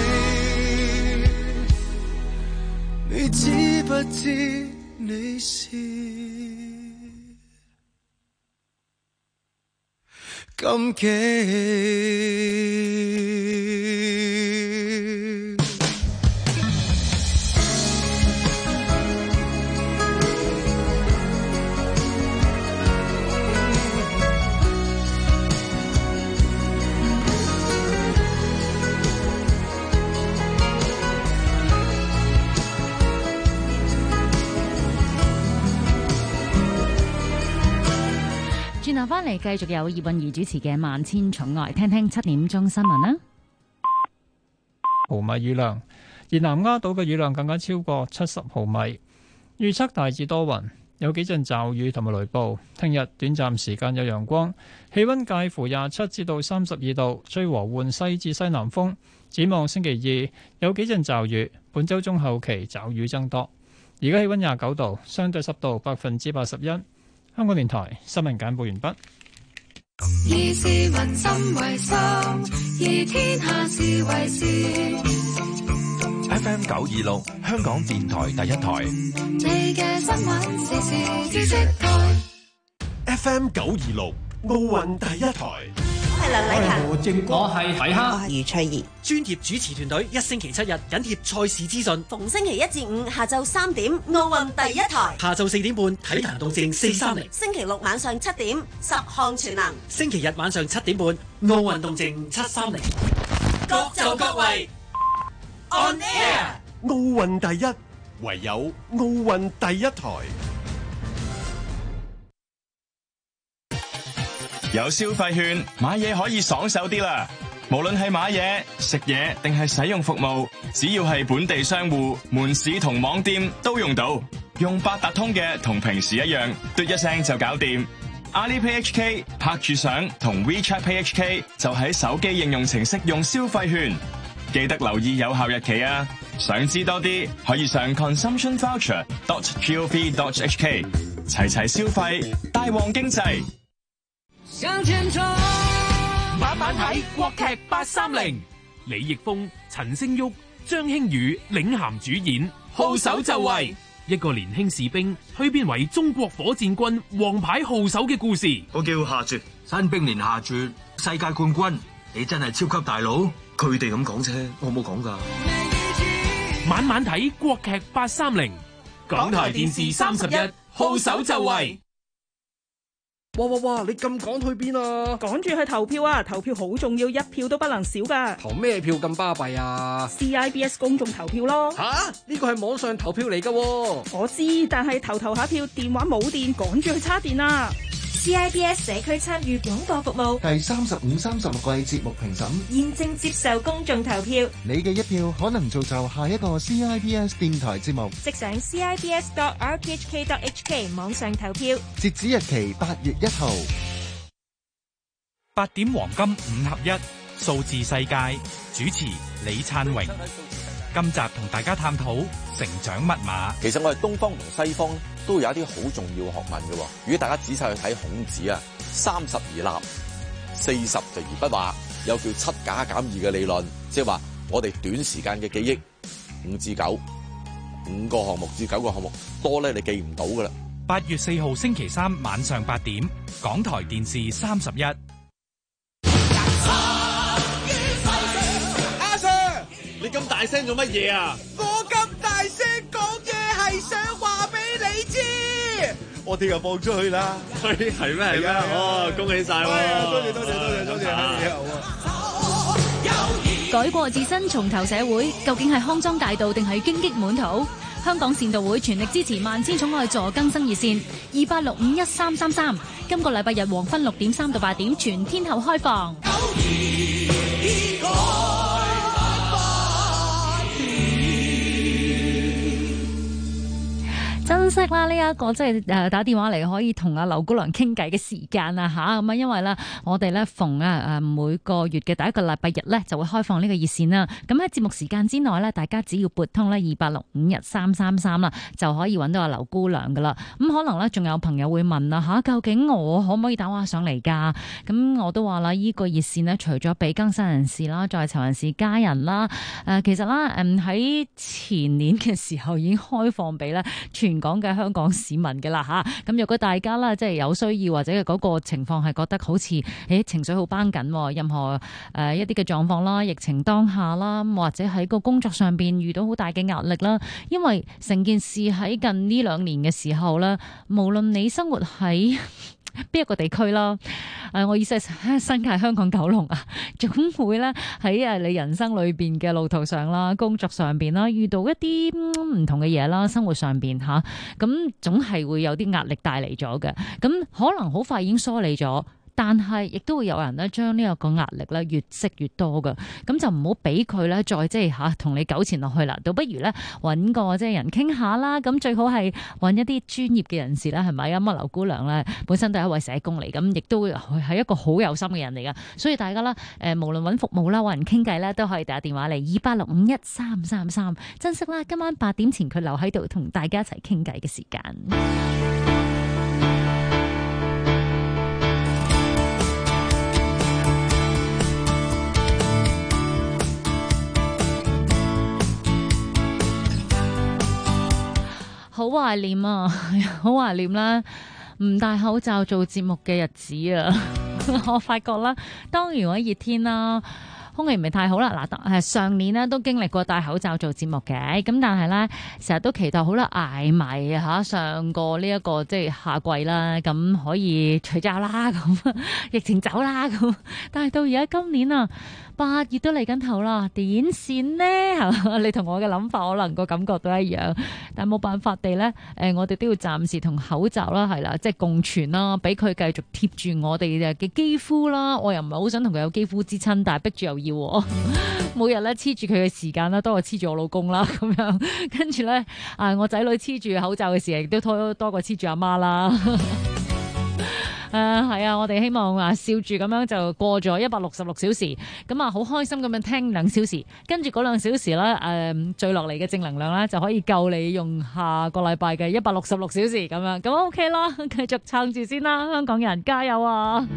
你，你知不知你是禁忌？ 轉頭翻嚟，繼續有葉韻儀主持嘅《萬千寵愛》，聽聽7點鐘新聞啦。 毫米雨量，而南丫島嘅雨量更加超過70毫米。預測大致多雲，有幾陣驟雨同埋雷暴。聽日短暫時間有陽光，氣溫介乎27至到32度，吹和緩西至西南風。展望星期二有幾陣驟雨，本週中後期驟雨增多。而家氣溫29度，相對濕度81%。香港電台新聞簡報完畢。 以市民心為心，以天下事為事。 FM 926，香港電台第一台。 你嘅新聞時事知識台。 FM 926，奧運第一台。 我係梁禮勤， 我係體克， 余翠怡。 專業主持團隊1星期7日緊貼賽事資訊， 逢星期1至5下晝3點，奧運第一台。 下晝4點半體壇動靜430。 星期6晚上7點，10項全能。 星期日晚上7點半，奧運動靜730。 各就各位 ，On Air。 奧運第一，唯有奧運第一台。 有消費券買嘢可以爽手啲啦！無論係買嘢、食嘢定係使用服務，只要係本地商戶、門市同網店都用到。用八達通嘅同平時一樣，嘟一聲就搞掂。Alipay HK 拍住相同 WeChat Pay HK 就喺手機應用程式用消費券，記得留意有效日期啊！想知多啲，可以上 consumptionvoucher.gov.hk 齊齊消費，帶旺經濟。 向前衝！ 晚晚睇國劇830，李易峰、陳星旭、張馨予領銜主演，號手就位。一個年輕士兵蛻變為中國火箭軍王牌號手嘅故事。 我叫夏絕，新兵連夏絕，世界冠軍，你真係超級大佬。佢哋咁講啫，我冇講噶。 晚晚睇國劇830，港台電視31，號手就位。 哇！你咁趕去邊啊？ 趕住去投票啊！投票好重要，一票都不能少噶。 投咩票咁巴閉啊 ？CIBS 公眾投票咯。 吓？呢個係網上投票嚟噶。 我知，但係投下票，電話冇電，趕住去叉電啊。 CIBS 社區參與廣播服務第35、36季節目評審， 現正接受公眾投票。 你嘅一票可能造就下一個 CIBS 電台節目。 即上 CIBS.RTHK.HK 網上投票， 截止日期8月1號。 8點黃金5合1，數字世界，主持李燦榮。今集同大家探討成長密碼。 其實我哋東方同西方都有一啲好重要嘅學問嘅。如果大家仔細去睇孔子啊，30而立，40就而不惑，有叫7加減2嘅理論，即係話我哋短時間嘅記憶5至9，5個項目至9個項目多咧，你記唔到噶啦。 8月4號星期3晚上8點，港台電視31。 你咁大聲做乜嘢啊？ 我咁大聲講嘢係想話俾你知， 我哋又放出去啦。係咩？係咩？哦，恭喜晒喎！多謝， 改過自身，重投社會，究竟係康莊大道定係荊棘滿途？香港善導會全力支持萬千寵愛助更生熱線28651333，今個禮拜日黃昏6點3到8點全天候開放。真心惜啦呢一個即係打電話嚟可以同阿劉姑娘傾偈嘅時間啊吓，咁啊因為咧我哋咧逢每個月嘅第一個禮拜日咧就會開放呢個熱線啦。咁喺節目時間之內咧，大家只要撥通咧28651333啦，就可以揾到阿劉姑娘噶啦。咁可能咧仲有朋友會問啦吓，究竟我可唔可以打電話上嚟噶？咁我都話啦，呢個熱線咧除咗俾更新人士啦、在囚人士家人啦，其實啦喺前年嘅時候已經開放俾咧全港嘅香港市民嘅啦吓。咁如果大家啦即係有需要或者嗰個情況係覺得好似情緒好繃緊，任何一啲嘅狀況啦、疫情當下啦，或者喺個工作上邊遇到好大嘅壓力啦，因為成件事喺近呢2年嘅時候咧，無論你生活喺邊一個地區啦，我意思係新界、香港、九龍啊，總會咧喺你人生裏邊嘅路途上啦、工作上邊啦，遇到一啲唔同嘅嘢啦，生活上邊吓，咁總係會有啲壓力帶嚟咗嘅，咁可能好快已經梳理咗。但係亦都會有人咧將呢一個壓力咧越積越多嘅，咁就唔好俾佢咧再即係同你糾纏落去啦，倒不如咧揾個即係人傾下啦，咁最好係揾一啲專業嘅人士啦，係咪啊？劉姑娘咧本身都係一位社工嚟，咁亦都係一個好有心嘅人嚟噶，所以大家啦無論揾服務啦、揾人傾偈咧，都可以打電話嚟28651333，珍惜啦今晚8點前佢留喺度同大家一齊傾偈嘅時間。好懷念啊，好懷念啦！唔戴口罩做節目嘅日子啊，我發覺啦，當然我熱天啦，空氣唔係太好啦。嗱，上年咧都經歷過戴口罩做節目嘅，咁但係咧成日都期待好啦，捱埋嚇上過呢一個即係夏季啦，咁可以除罩啦，咁疫情走啦，咁但係到而家今年啊，8月都嚟緊頭啦，點算呢？你同我嘅諗法可能個感覺都一樣，但冇辦法地咧，我哋都要暫時同口罩啦，係啦，即係共存啦，俾佢繼續貼住我哋嘅肌膚啦。我又唔係好想同佢有肌膚之親，但係逼住又要，每日咧黐住佢嘅時間啦，多過黐住我老公啦，咁樣跟住咧，我仔女黐住口罩嘅時候，亦都多過黐住阿媽啦。係啊，我哋希望笑住咁樣就過咗166小時，咁啊好開心咁樣聽2小時，跟住嗰2小時咧，墜落嚟嘅正能量咧就可以夠你用下個禮拜嘅166小時咁樣，咁 OK 啦，繼續撐住先啦，香港人加油啊！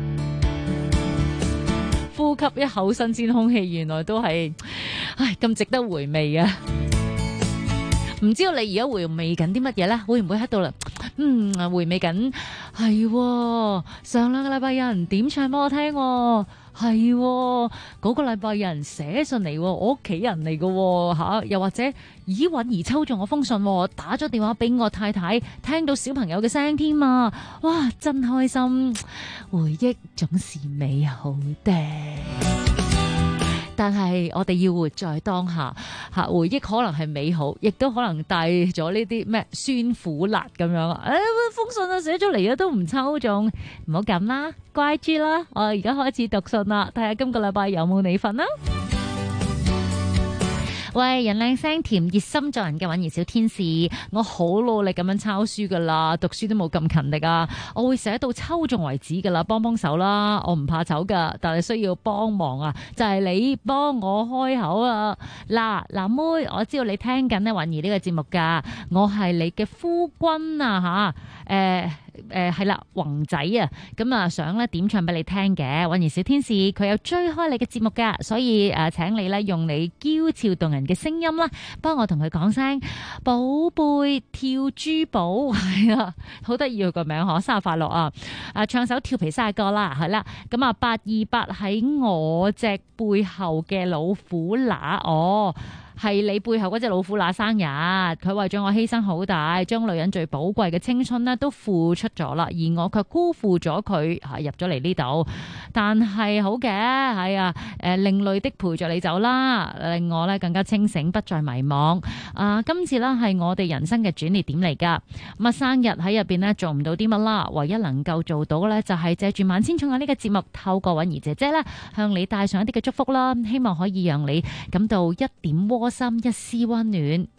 呼吸一口新鮮空氣，原來都係咁值得回味嘅。唔知道你而家回味緊啲乜嘢咧？會唔會喺度啦？回味緊係上兩個禮拜有人點唱俾我聽，係嗰個禮拜有人寫信嚟，我屋企人嚟嘅吓，又或者尹兒抽中我封信，打咗電話俾我太太，聽到小朋友嘅聲添啊！哇，真開心，回憶總是美好的。但係我哋要活在當下，回憶可能係美好，亦都可能帶咗呢啲咩酸苦辣咁樣啊！封信啊寫咗嚟啊都唔抽中，唔好咁啦，乖豬啦！我而家開始讀信啦，睇下今個禮拜有冇你份啦。喂，人靚聲甜熱心助人嘅尹兒小天使，我好努力咁樣抄書噶啦，讀書都冇咁勤力啊！我會寫到抽中為止噶啦，幫手啦，我唔怕醜噶，但係需要幫忙啊，就係你幫我開口啊！嗱妹，我知道你聽緊呢尹兒呢個節目噶，我係你嘅夫君啊吓，係啦，宏仔啊，咁啊想咧點唱俾你聽嘅，尹兒小天使佢有追開你嘅節目噶，所以請你咧用你嬌俏動人嘅聲音啦，幫我同佢講聲寶貝跳珠寶，係啊，好得意個名嗬，生日快樂啊！唱首跳皮生日歌啦，係啦，咁啊828喺我隻背後嘅老虎乸哦。係你背後嗰隻老虎乸生日，佢為咗我犧牲好大，將女人最寶貴嘅青春呢都付出咗啦，而我卻辜負咗佢，入咗嚟呢度。但係好嘅，係啊，另類的陪着你走啦，令我咧更加清醒，不再迷惘。今次呢係我哋人生嘅轉捩點嚟噶。咁啊，生日喺入邊呢做唔到啲乜啦，唯一能夠做到嘅呢就係借住萬千寵愛呢個節目，透過尹兒姐姐呢向你帶上一啲嘅祝福啦，希望可以讓你感到一點窩心，一絲溫暖。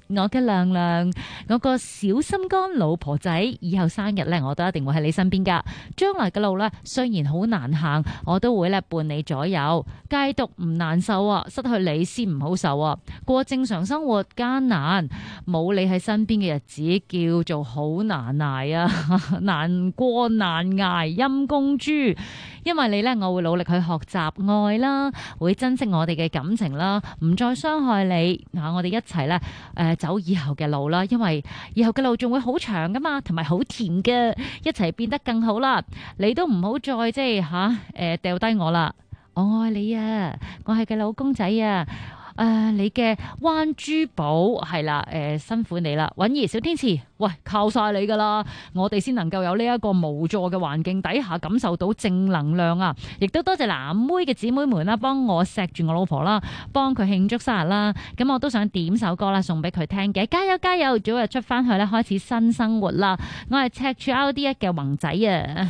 我嘅亮亮，我個小心肝老婆仔，以後生日咧我都一定會喺你身邊噶。將來嘅路咧雖然好難行，我都會咧伴你左右。戒毒唔難受啊，失去你先唔好受啊。過正常生活艱難，冇你喺身邊嘅日子叫做好難捱啊，難過難捱陰公豬。因為你咧，我會努力去學習愛啦，會珍惜我哋嘅感情啦，唔再傷害你。我哋一齊咧走以後嘅路啦，因為以後嘅路仲會好長噶嘛，同埋好甜嘅，一齊變得更好啦。你都唔好再即係掉低我啦，我愛你啊，我係嘅老公仔啊。你嘅灣珠寶係啦，辛苦你啦，允兒小天使，喂，靠晒你噶啦，我哋先能夠有呢一個無助嘅環境底下感受到正能量啊！亦都多謝藍妹嘅姊妹們啦，幫我錫住我老婆啦，幫佢慶祝生日啦，咁我都想點首歌啦，送俾佢聽嘅，加油加油，早日出翻去咧，開始新生活啦！我係赤柱 RD1嘅宏仔啊！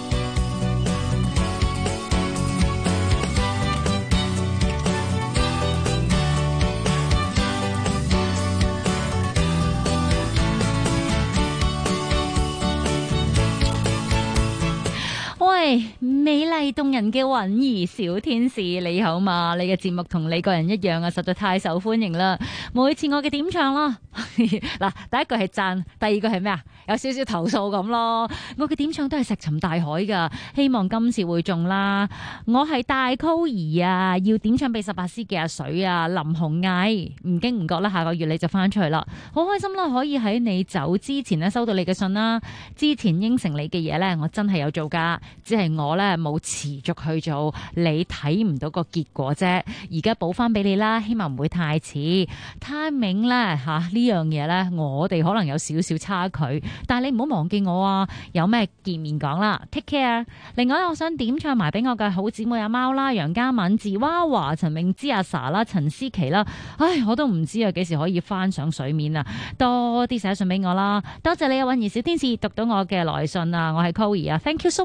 喂，美麗動人嘅允兒小天使，你好嘛？你嘅節目同你個人一樣啊，實在太受歡迎啦！每次我嘅點唱啦，嗱，第一句係讚，第二句係咩啊？有少少投訴咁咯。我嘅點唱都係石沉大海噶，希望今次會中啦。我係大 call 兒啊，要點唱俾18C嘅阿水啊，林紅毅，唔經唔覺啦，下個月你就翻出去啦，好開心啦！可以喺你走之前咧收到你嘅信啦，之前應承你嘅嘢咧，我真係有做噶。只係我咧冇持續去做，你睇唔到個結果啫。而家補翻俾你啦，希望唔會太遲。timing 咧呢樣嘢咧，我哋可能有少少差距，但係你唔好忘記我啊！有咩見面講啦 ，take care。另外我想點唱埋俾我嘅好姊妹阿貓啦、楊嘉敏、字娃娃、陳詠芝、阿 sa 啦、陳思琪啦。唉，我都唔知啊，幾時可以翻上水面啊！多啲寫信俾我啦，多謝你啊，允兒小天使讀到我嘅來信啊，我係 Chloe 啊 ，thank you so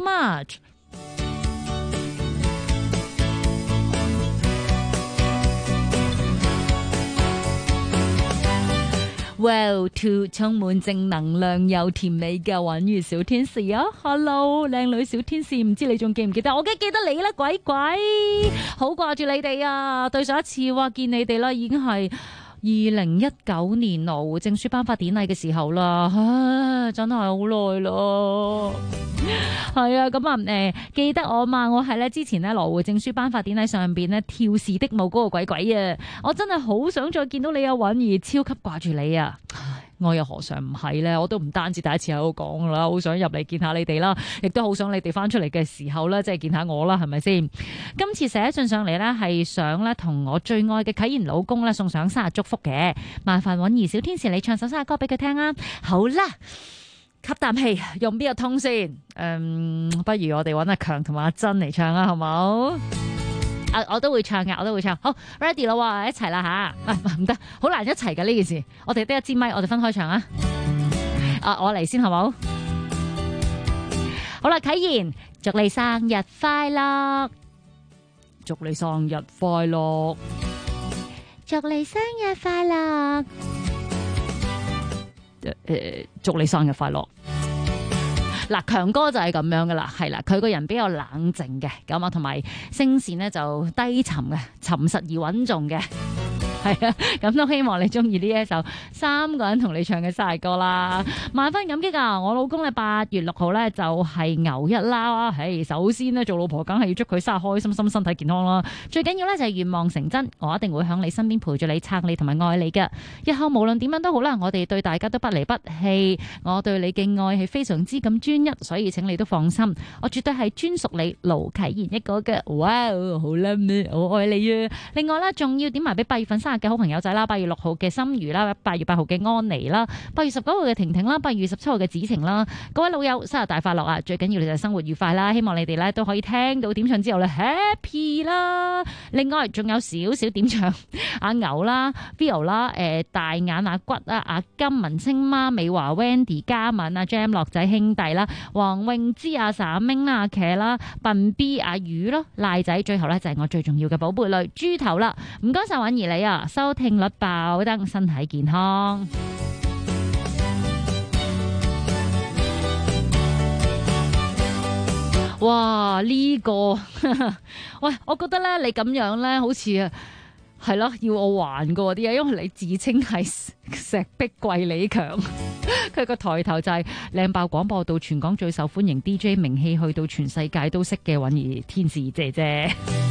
much。Well to 充滿正能量又甜美嘅允兒小天使啊 ，Hello 靚女小天使，唔知你仲記唔記得？我梗係記得你啦，鬼鬼，好掛住你哋啊！對上一次話見你哋啦，已經係2019年羅湖證書頒發典禮嘅時候啦，真係好耐咯。係啊，咁啊，記得我嘛？我係咧之前咧羅湖證書頒發典禮上邊咧跳士的舞嗰個鬼鬼啊！我真係好想再見到你啊，允兒，超級掛住你啊！我又何嘗唔係咧？我都唔單止第一次喺度講啦，好想入嚟見下你哋啦，亦都好想你哋翻出嚟嘅時候咧，即係見下我啦，係咪先？今次寫信上嚟咧，係想咧同我最愛嘅啟賢老公咧送上生日祝福嘅，麻煩允兒小天使你唱首生日歌俾佢聽啊！好啦。吸啖氣，用邊個通先？不如我哋揾阿強同埋阿珍嚟唱啊，好冇？我都會唱嘅，我都會唱。好 ，ready 啦，一齊啦吓！唔得，好難一齊嘅呢件事。我哋得一支咪，我哋分開唱啊！我嚟先，好冇？好啦，啟賢，祝你生日快樂！祝你生日快樂！祝你生日快樂！祝你生日快樂！嗱，強哥就係咁樣噶啦，係啦，佢個人比較冷靜嘅，咁啊，同埋聲線咧就低沉嘅，沉實而穩重嘅。係啊，咁都希望你中意呢一首3個人同你唱嘅生日歌啦，萬分感激啊！我老公咧8月6號咧就係牛一啦，首先咧做老婆梗係要祝佢生日開心心，身體健康啦。最緊要咧就係願望成真，我一定會響你身邊陪住你，撐你同埋愛你嘅。日後無論點樣都好啦，我哋對大家都不離不棄。我對你嘅愛係非常之咁專一，所以請你都放心，我絕對係專屬你盧啟賢一個嘅。哇，好啦咩，我愛你啊！另外啦，仲要點埋俾8月份生日嘅好朋友仔啦，8月6號嘅心如啦，8月8號嘅安妮啦，8月19號嘅婷婷啦，8月27號嘅子晴啦，各位老友生日大快樂啊！最緊要你就係生活愉快啦，希望你哋咧都可以聽到點唱之後咧 happy 啦。另外仲有少少點唱阿牛啦、Vio 啦、大眼阿骨啦、阿金文青媽、美華 Wendy 嘉敏啊、Jam 樂仔兄弟啦、黃詠芝阿 Sa 阿明啦、阿茄啦、笨 B 阿魚咯、賴仔，最後咧就係我最重要嘅寶貝女豬頭啦。唔該晒允兒你啊！ 啦，收聽率爆燈，身體健康。哇！呢個喂，我覺得咧，你咁樣咧，好似啊，係咯，要我還過啲啊，因為你自稱係石壁貴李強，佢個抬頭就係靚爆廣播道全港最受歡迎 DJ， 名氣去到全世界都識嘅韻兒天使姐姐。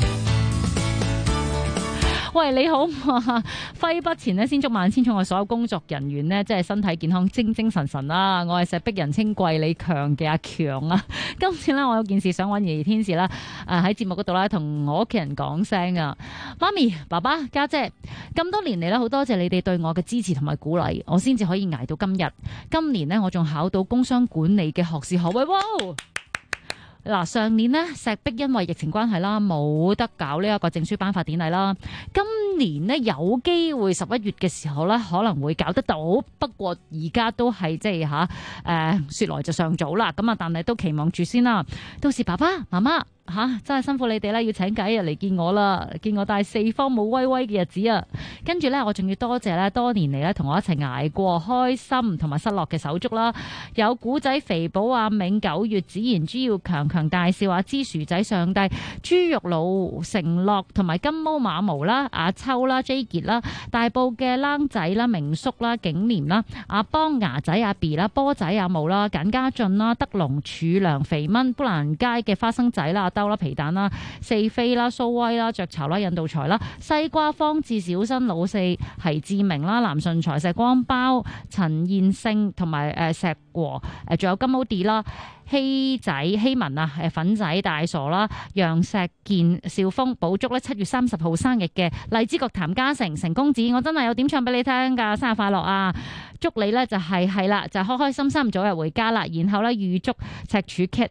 喂，你好嘛？揮筆前呢，先祝萬千寵愛所有工作人員呢，即係身體健康、精精神神啦！我係石壁人稱貴李強嘅阿強啊！今次呢，我有件事想揾兒天使啦，喺節目嗰度啦，同我屋企人講聲啊，媽咪、爸爸、家姐，咁多年嚟呢，好多謝你哋對我嘅支持同埋鼓勵，我先至可以捱到今日。今年呢，我仲考到工商管理嘅學士學位，哇！嗱，上年呢，石壁因為疫情關係啦，冇得搞呢一個證書頒發典禮啦。今年呢，有機會11月嘅時候呢，可能會搞得到，不過而家都係即係說來就尚早啦。咁啊，但係都期望住先啦。到時爸爸媽媽真係辛苦你哋啦，要請假日嚟見我啦，見我帶四方冇威威嘅日子啊！跟住呢，我仲要多謝呢多年嚟呢同我一齊捱過開心同埋失落嘅手足啦，有古仔肥寶阿銘、9月子言、朱耀強強大笑阿芝薯仔上帝、豬肉佬承諾同埋金毛馬毛啦、阿秋啦、J 傑啦、大埔嘅冷仔啦、明叔啦、景廉啦、阿邦牙仔阿 B 啦、波仔阿毛啦、簡家俊啦、德龍柱良肥蚊、砵蘭街嘅花生仔啦、兜啦皮蛋啦、四飛啦、蘇威啦、雀巢啦、印度財啦、西瓜方志小新老四係志明啦、南順財石光包、陳燕勝同埋石和仲有金毛 D 啦、希仔希文啊、粉仔大傻啦、楊石健、兆峰寶竹咧7月30號生日嘅荔枝角譚家成成公子，我真係有點唱俾你聽噶，生日快樂啊！祝你咧就係啦，就開開心心早日回家啦，然後咧預祝赤柱 Cat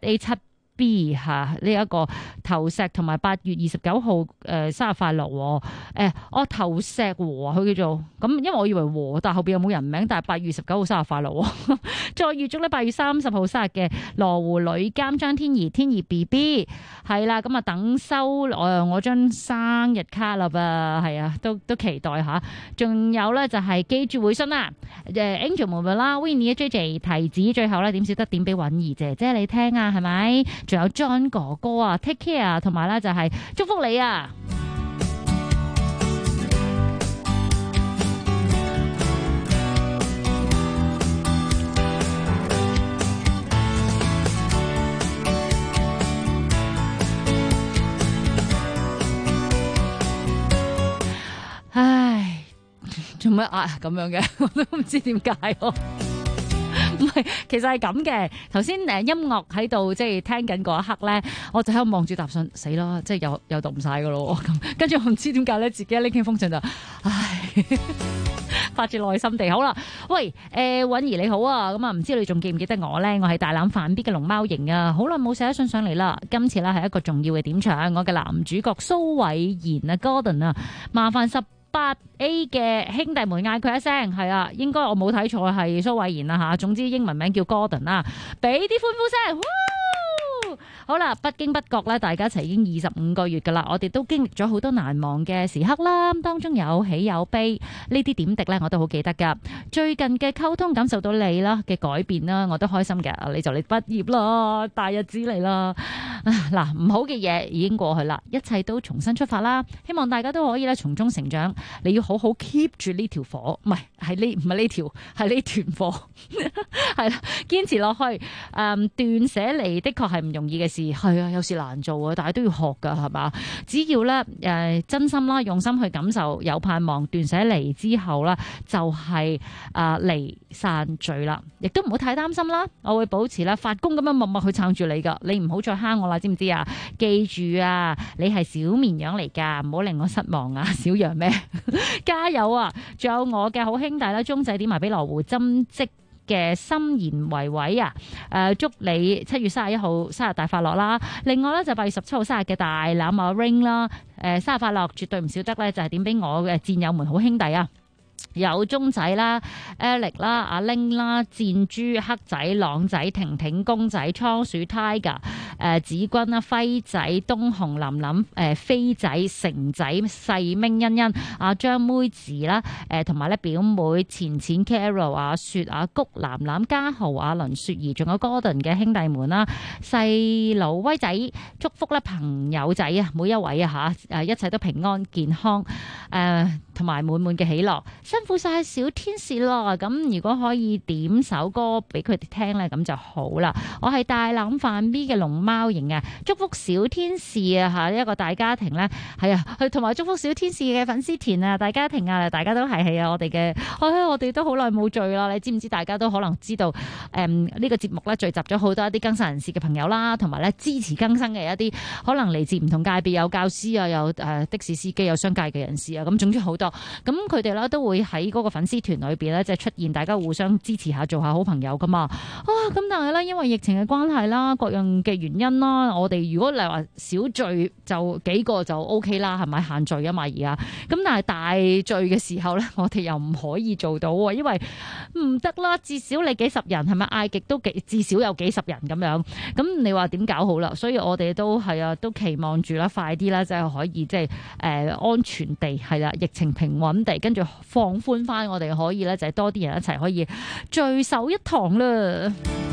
A7B 呢一個投石同埋8月29號生日快樂我投石和佢叫做咁，因為我以為和，但後邊有冇人名，但係8月29號生日快樂再預祝咧8月30號生日嘅羅湖女監張天怡 BB 係啦，咁啊等收我張生日卡啦噃，係啊，都期待下。仲有咧就係記住回信啦，Angel 妹妹啦 Winnie JJ 提子，最後咧點少得點俾韻兒姐姐你聽啊，係咪？仲有 John 哥哥啊 ，take care， 同埋咧就係祝福你啊！唉，做乜咁樣嘅？我都唔知點解喎。唔係，其實係咁嘅。頭先音樂喺度即係聽緊嗰一刻咧，我就喺度望住答信，死啦！即係又讀唔晒噶咯咁。跟住我唔知點解咧，自己拎傾風信就，唉，發自內心地好啦。喂，韻兒你好啊，咁啊，唔知你仲記唔記得我咧？我係大欖飯 B 嘅龍貓型啊，好耐冇寫一信上嚟啦。今次咧係一個重要嘅點唱，我嘅男主角蘇偉賢啊 ，Gordon 啊，麻煩8A 嘅兄弟們嗌佢一聲，係啊，應該我冇睇錯係蘇偉賢啦吓，總之英文名叫 Gordon 啦，俾啲歡呼聲。好啦，不經不覺咧，大家一齊已經25個月噶啦，我哋都經歷咗好多難忘嘅時刻啦，當中有喜有悲，呢啲點滴咧我都好記得噶。最近嘅溝通感受到你啦嘅改變啦，我都開心嘅。你就嚟畢業啦，大日子嚟啦。嗱，唔好嘅嘢已經過去啦，一切都重新出發啦。希望大家都可以咧從中成長。你要好好 keep 住呢條火，唔係呢條，係呢團火，係啦，堅持落去。斷捨離的確係唔容易嘅事，係啊，有時難做啊，但係都要學噶，係嘛？只要咧真心啦，用心去感受，有盼望。斷捨離之後啦，就係離散聚啦，亦都唔好太擔心啦。我會保持咧發功咁樣默默去撐住你噶，你唔好再蝦我啦，知唔知啊？記住啊，你係小綿羊嚟噶，唔好令我失望啊，小羊咩？加油啊！仲有我嘅好兄弟啦，鐘仔點埋俾羅湖針織嘅心言維維啊！祝你7月31號生日大快樂啦！另外咧就8月17號生日嘅大欖阿 Ring 啦，生日快樂！絕對唔少得咧，就係點俾我嘅戰友們好兄弟啊！有鐘仔啦、Alex 啦、阿玲啦、箭豬、黑仔、朗仔、婷婷、公仔、倉鼠、Tiger、 子君啦、輝仔、東紅、琳琳、飛仔、成仔、細明、欣欣、阿張妹子啦，同埋咧表妹錢錢、Carol、阿雪、阿谷、南南、家豪、阿倫、雪兒，仲有 Gordon 嘅兄弟們啦，細佬威仔，祝福咧朋友仔啊，每一位啊嚇，一切都平安健康，同埋滿滿嘅喜樂，辛苦晒小天使咯。咁如果可以點首歌俾佢哋聽咧，咁就好啦。我係大冷飯 B 嘅龍貓型啊，祝福小天使啊嚇，一個大家庭咧，係啊，佢同埋祝福小天使嘅粉絲團啊，大家庭啊，大家都係啊，我哋嘅，我哋都好耐冇聚啦。你知唔知？大家都可能知道，呢個節目咧聚集咗好多一啲更生人士嘅朋友啦，同埋咧支持更生嘅一啲可能嚟自唔同界別，有教師啊，有的士司機，有商界嘅人士啊，咁總之好多。咁佢哋咧都會喺嗰個粉絲團裏邊咧，即係出現，大家互相支持下，做下好朋友噶嘛。咁但係咧，因為疫情嘅關係啦，各樣嘅原因啦，我哋如果你話小聚就幾個就 OK 啦，係咪限聚啊嘛而家？咁但係大聚嘅時候咧，我哋又唔可以做到，因為唔得啦，至少你幾十人係咪嗌極都至少有幾十人咁樣。咁你話點搞好啦？所以我哋都係啊，都期望住啦，快啲啦，即係可以即係安全地係啦，疫情平穩地，跟住放寬翻，我哋可以咧就係多啲人一齊可以聚首一堂啦。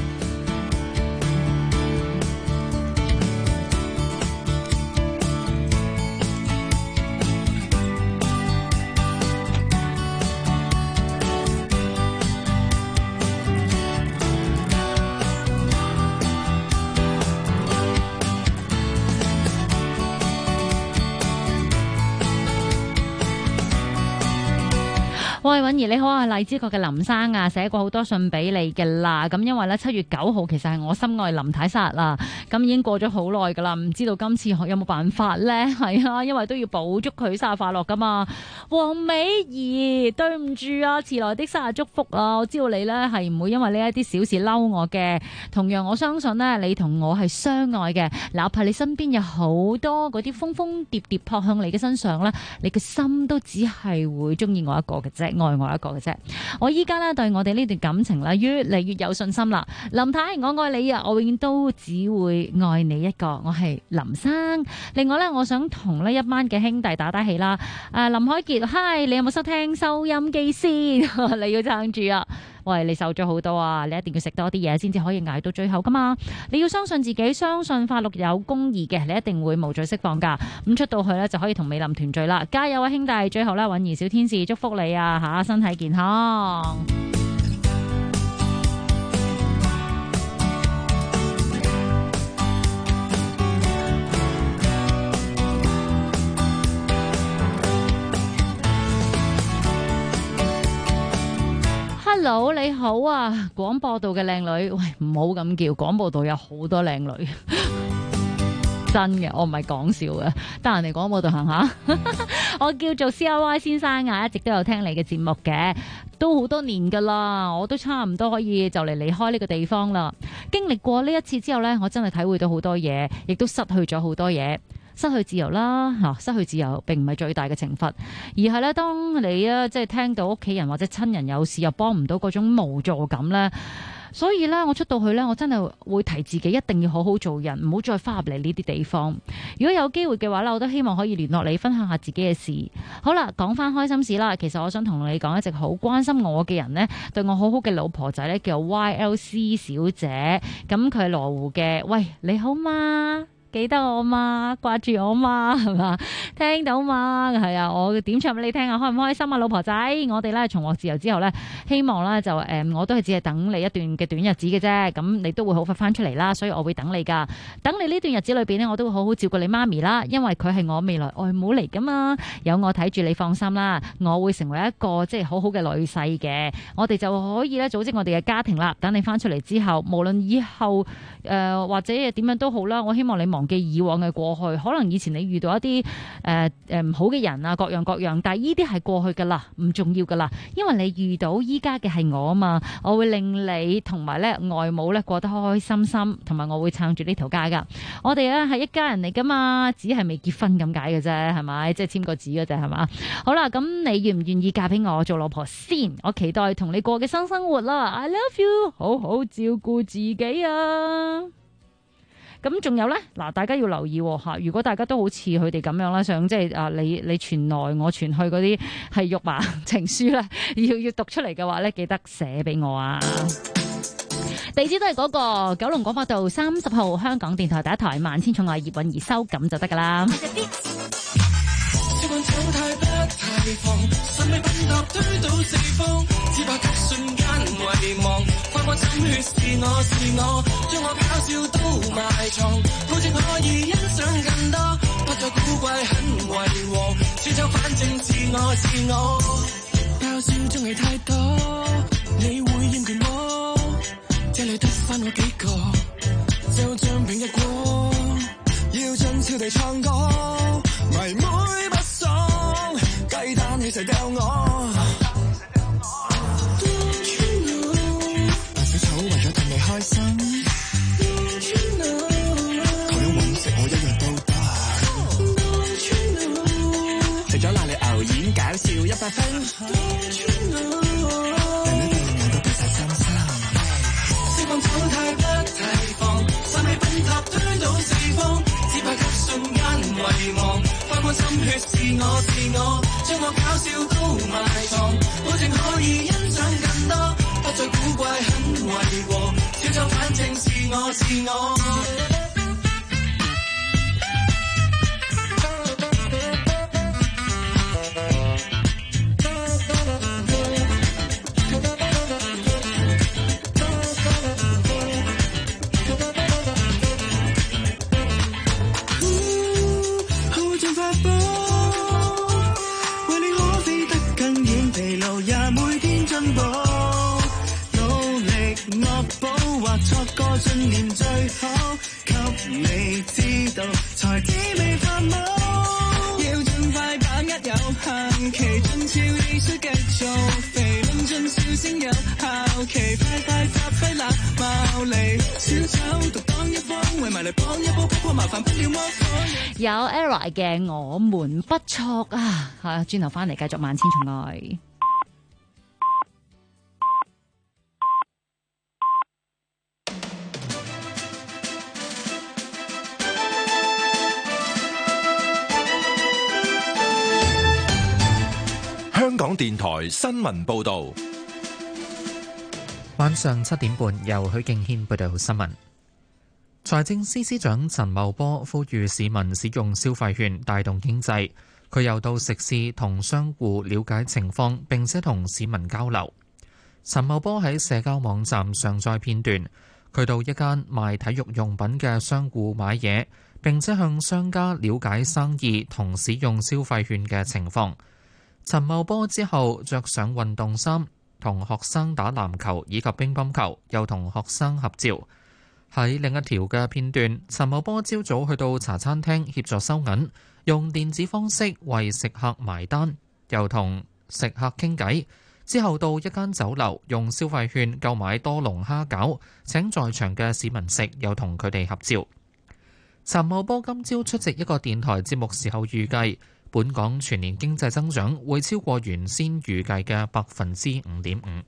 喂，允兒你好啊，荔枝角嘅林生啊，寫過好多信俾你嘅啦。咁因為咧7月9號其實係我心愛林太生日啦，咁已經過咗好耐噶啦，唔知道今次有冇辦法咧？係啊，因為都要補祝佢生日快樂噶嘛。黃美儀，對唔住啊，遲來的生日祝福啊，我知道你咧係唔會因為呢一啲小事嬲我嘅。同樣我相信咧，你同我係相愛嘅，哪怕你身邊有好多嗰啲蜂蜂蝶蝶撲向你嘅身上咧，你嘅心都只係會中意我一個嘅啫。愛我一個嘅啫，我依家咧對我哋呢段感情咧越嚟越有信心啦。林太，我愛你啊，我永遠都只會愛你一個。我係林生。另外咧，我想同呢一班嘅兄弟打打氣啦。林海傑，嗨，你有冇收聽收音機先？你要撐住啊！喂，你瘦咗好多啊！你一定要食多啲嘢先至可以捱到最後噶嘛！你要相信自己，相信法律有公義嘅，你一定會無罪釋放噶。咁出到去咧就可以同美林團聚啦！加油啊，兄弟！最後咧，允兒小天使祝福你啊嚇，身體健康。Hello， 你好啊！廣播道嘅靚女，喂，唔好咁叫，廣播道有好多靚女，真嘅，我唔係講笑嘅，得閒嚟廣播道行下。我叫做 CRY 先生啊，一直都有聽你嘅節目嘅，都好多年噶啦，我都差唔多可以就嚟離開呢個地方啦。經歷過呢一次之後呢，我真係體會到好多嘢，亦都失去咗好多嘢。失去自由啦，失去自由並唔係最大嘅懲罰，而係咧，當你啊即係聽到屋企人或者親人有事又幫唔到嗰種無助感咧，所以咧我出到去咧，我真係會提自己一定要好好做人，唔好再翻入嚟呢啲地方。如果有機會嘅話咧，我都希望可以聯絡你分享下自己嘅事。好啦，講翻開心事啦，其實我想同你講，一直好關心我嘅人呢，對我好好嘅老婆仔咧叫 YLC 小姐，咁佢係羅湖嘅。喂，你好嘛？記得我嘛，掛住我嘛，係嘛？聽到嘛，係啊！我點唱俾你聽啊？開唔開心啊，老婆仔？我哋咧重獲自由之後咧，希望咧就我都係只係等你一段嘅短日子嘅啫。咁你都會好快翻出嚟啦，所以我會等你噶。等你呢段日子裏邊呢，我都會好好照顧你媽咪啦，因為佢係我未來外母嚟噶嘛。有我睇住你，放心啦，我會成為一個即係好好嘅女婿嘅。我哋就可以咧組織我哋嘅家庭啦。等你翻出嚟之後，無論以後或者點樣都好啦，我希望你忘記以往嘅過去，可能以前你遇到一啲唔好嘅人啊，各樣各樣，但係呢啲係過去噶啦，唔重要噶啦，因為你遇到依家嘅係我啊嘛，我會令你同埋咧外母咧過得開開心心，同埋我會撐住呢條家噶。我哋咧係一家人嚟噶嘛，只係未結婚咁解嘅啫，係咪？即係簽個字嘅啫，係嘛？好啦，咁你願唔願意嫁俾我做老婆先？我期待同你過嘅新生活啦。I love you， 好好照顧自己啊！ 咁仲有咧嗱，大家要留意嚇，如果大家都好似佢哋咁樣啦，想即係你傳來我傳去嗰啲係肉麻情書啦，要讀出嚟嘅話咧，記得寫俾我啊！地址都係嗰個九龍廣播道30號香港電台第一台萬千寵愛葉韻儀收咁就得噶啦。 這裏得返我幾個，就像平日過，要盡超地唱歌，迷妹不爽，雞蛋起勢掉我。扮小丑為咗氹你開心，求你揾食我一樣都得，除咗鬧你牛演搞笑100分。放手太不提防，散起崩塌推倒四方，只怕一瞬間遺忘，翻乾心血是我，將我搞笑都埋藏，保證可以欣賞更多，不再古怪很違和，小丑反正是我。信念最好，給你知道，才知未發夢。要盡快把握有限期，盡超藝術繼續肥，論盡笑聲有效期，快快發揮那貌離。小丑獨當一方，為埋嚟幫一波，不過麻煩不了魔法。 有 Era 嘅我們不錯啊！嚇，轉頭翻嚟繼續萬千寵愛。 香港電台新聞報道， 晚上7點半由許敬軒報道新聞。財政司司長陳茂波呼籲市民使用消費券帶動經濟。佢又到食肆同商戶了解情況，並且同市民交流。陳茂波喺社交網站上載片段，佢到一間賣體育用品嘅商戶買嘢，並且向商家了解生意同使用消費券嘅情況。陳茂波之後着上運動衫，同學生打籃球以及乒乓球，又同學生合照。喺另一條嘅片段，陳茂波朝早去到茶餐廳協助收銀，用電子方式為食客埋單，又同食客傾偈。之後到一間酒樓，用消費券購買多龍蝦餃，請在場嘅市民食，又同佢哋合照。陳茂波今朝出席一個電台節目時候預計，本港全年經濟增長會超過原先預計嘅5.5%。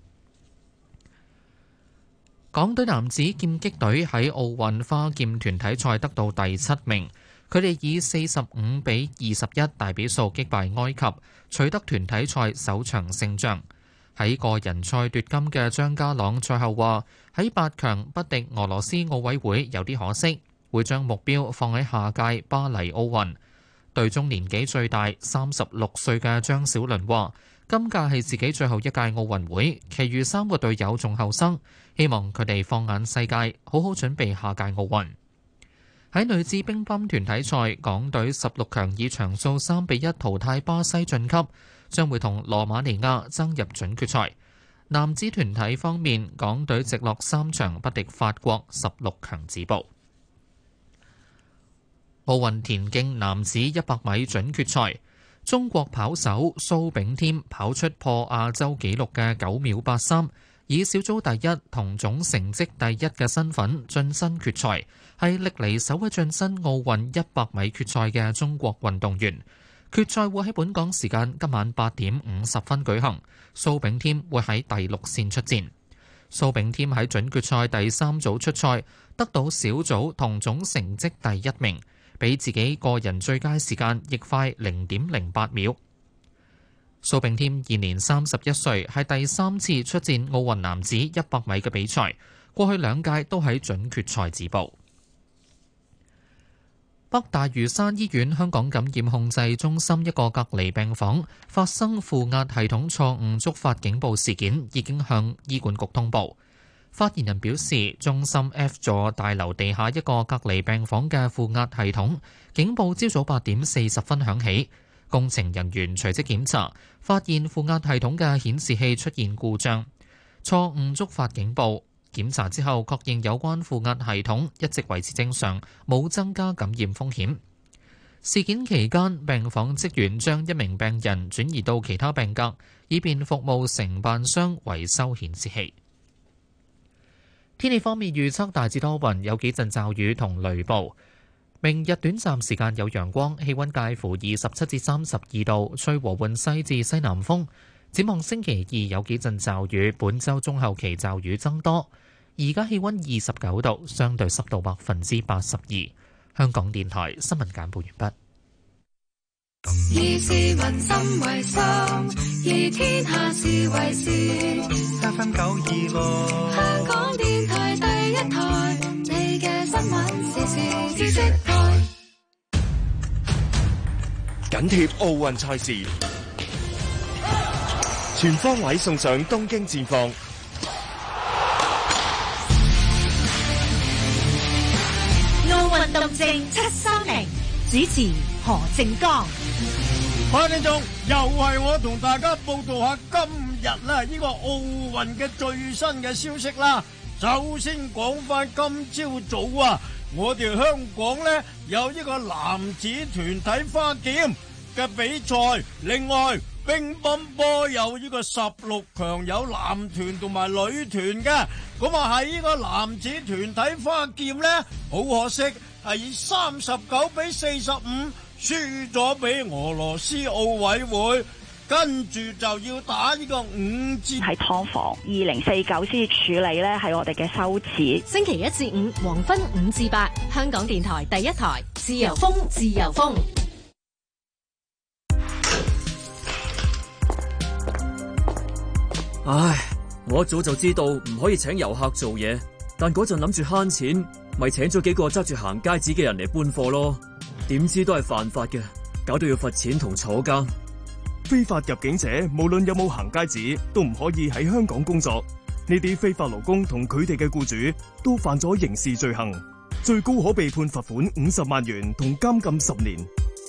港隊男子劍擊隊喺奧運花劍團體賽得到第7名，佢哋以45-21大比數擊敗埃及，取得團體賽首場勝仗。喺個人賽奪金嘅張家朗賽後話：喺8強不敵俄羅斯奧委會有啲可惜，會將目標放喺下屆巴黎奧運。隊中年紀最大36歲嘅張小倫話：今屆係自己最後一屆奧運會，其餘3個隊友仲後生，希望佢哋放眼世界，好好準備下屆奧運。喺女子乒乓團體賽，港隊16強以場數3-1淘汰巴西晉級，將會同羅馬尼亞爭入準決賽。男子團體方面，港隊直落3場不敵法國，16強止步。奧運田徑男子100米準決賽，中國跑手蘇炳添跑出破亞洲紀錄嘅9秒83，以小組第一同總成績第一嘅身份晉身決賽，係歷嚟首位晉身奧運100米決賽嘅中國運動員。決賽會喺本港時間今晚8點50分舉行，蘇炳添會喺第6線出戰。 蘇炳添喺準決賽第3組出賽，得到小組同總成績第1名，比自己個人最佳時間亦快 0.08 秒。蘇炳添現年31歲，係第3次出戰奧運男子100米嘅比賽，過去2屆都喺準決賽止步。北大嶼山醫院香港感染控制中心一個隔離病房發生負壓系統錯誤觸發警報事件，已經向醫管局通報。發言人表示，中心 F 座大樓地下一個隔離病房嘅負壓系統警報朝早8點40分響起，工程人員隨即檢查，發現負壓系統嘅顯示器出現故障，錯誤觸發警報。檢查之後確認有關負壓系統一直維持正常，冇增加感染風險。事件期間，病房職員將一名病人轉移到其他病格，以便服務承辦商維修顯示器。天氣方面預測大致多雲，有幾陣驟雨同雷暴。明日短暫時間有陽光，氣溫介乎27至32度，吹和緩西至西南風。展望星期2有幾陣驟雨，本週中後期驟雨增多。而家氣溫29度，相對濕度82%。香港電台新聞簡報完畢。 以市民心為心，以天下事為事。7分926，香港電台第1台，你嘅新聞時事知識台。 緊貼奧運賽事，全方位送上東京戰況。 奧運動靜730，主持何正剛。 各位聽眾，又係我同大家報道下今日啦呢個奧運嘅最新嘅消息啦。首先講翻今朝早啊，我哋香港呢有呢個男子團體花劍嘅比賽，另外乒乓波有呢個16強，有男團同埋女團嘅。咁啊喺呢個男子團體花劍呢，好可惜係以39-45輸咗俾俄羅斯奧委會，跟住就要打呢個5至喺劏房2049先至處理呢，係我哋嘅羞恥。 星期1至5黃昏5至8，香港電台第1台，自由風，自由風。 唉，我一早就知道唔可以請遊客做嘢，但嗰陣諗住慳錢，咪請咗幾個揸住行街紙嘅人嚟搬貨咯。點知都係犯法嘅，搞到要罰錢同坐監。 非法入境者無論有冇行街紙，都唔可以喺香港工作。呢啲非法勞工同佢哋嘅僱主都犯咗刑事罪行，最高可被判罰款50萬元同監禁10年。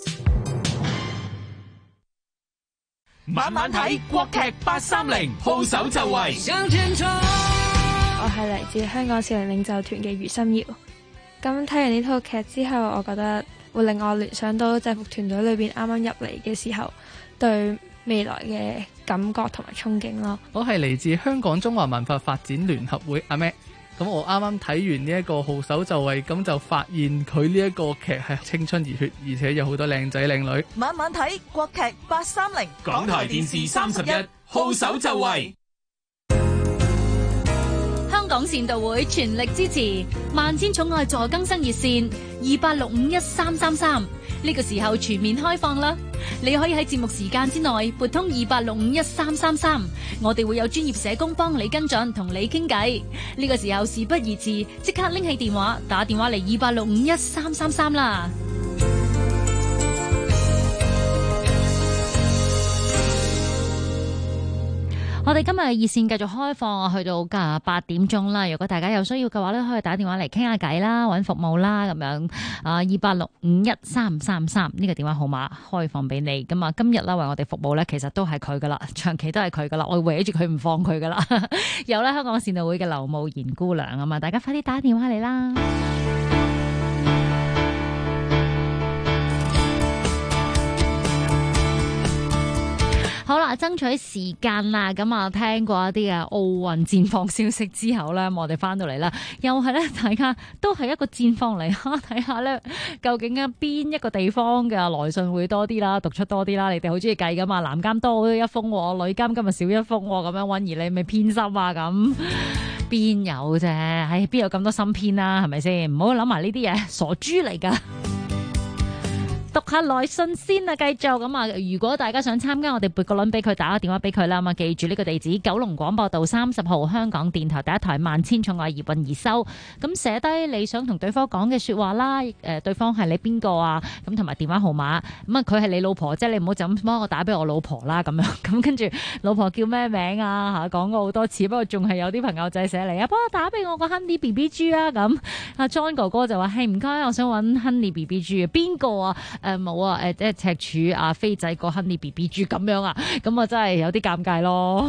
晚晚睇國劇830，號手就位。 我係嚟自香港少年領袖團嘅余心瑤。咁睇完呢套劇之後，我覺得會令我聯想到制服團隊裏邊啱啱入嚟嘅時候，對未來嘅感覺同埋憧憬咯。 我係嚟自香港中華文化發展聯合會阿咩。咁我啱啱睇完呢一個號手就位，咁就發現佢呢一個劇係青春熱血，而且有好多靚仔靚女。 晚晚睇國劇830， 港台電視31，號手就位。 香港善道會全力支持萬千寵愛助更生熱線28651333，呢個時候全面開放啦！你可以喺節目時間之內撥通28651333，我哋會有專業社工幫你跟進，同你傾偈。呢個時候事不宜遲，即刻拎起電話打電話嚟28651333啦！我哋今日嘅熱線繼續開放，去到8點鐘啦。如果大家有需要嘅話咧，可以打電話嚟傾下偈啦，搵服務啦咁樣。28651333呢個電話號碼開放俾你。咁啊，今日啦為我哋服務咧，其實都係佢噶啦，長期都係佢噶啦，我圍住佢唔放佢噶啦。有咧香港善導會嘅劉慕賢姑娘啊嘛，大家快啲打電話嚟啦！好啦，爭取時間啦，咁啊聽過一啲嘅奧運戰況消息之後咧，我哋翻到嚟啦，又係咧大家都係一個戰況嚟嚇，睇下咧究竟啊邊一個地方嘅來信會多啲啦，讀出多啲啦，你哋好中意計噶嘛，男監多一封，女監今日少一封咁樣，溫怡你咪偏心啊咁。 邊有啫？唉，邊有咁多新篇啊？係咪先？唔好諗埋呢啲嘢，傻豬嚟㗎。讀下來信先啊，繼續咁啊！如果大家想參加我哋撥個輪俾佢，打個電話俾佢啦。咁啊，記住呢個地址：九龍廣播道30號，香港電台第一台萬千寵愛葉韻儀收。咁寫低你想同對方講嘅説話啦。對方係你邊個啊？咁同埋電話號碼。咁啊，佢係你老婆，即係你唔好就咁幫我打俾我老婆啦。咁樣咁跟住老婆叫咩名啊？講過好多次，不過仲係有啲朋友仔寫嚟啊，幫我打俾我個 Honey BB 豬啊！咁阿 John 哥哥就話：係唔該，我想揾 Honey BB 豬啊，邊個啊？冇啊！即係赤柱啊，飛仔個 Honey BB 豬咁樣啊，咁啊真係有啲尷尬咯。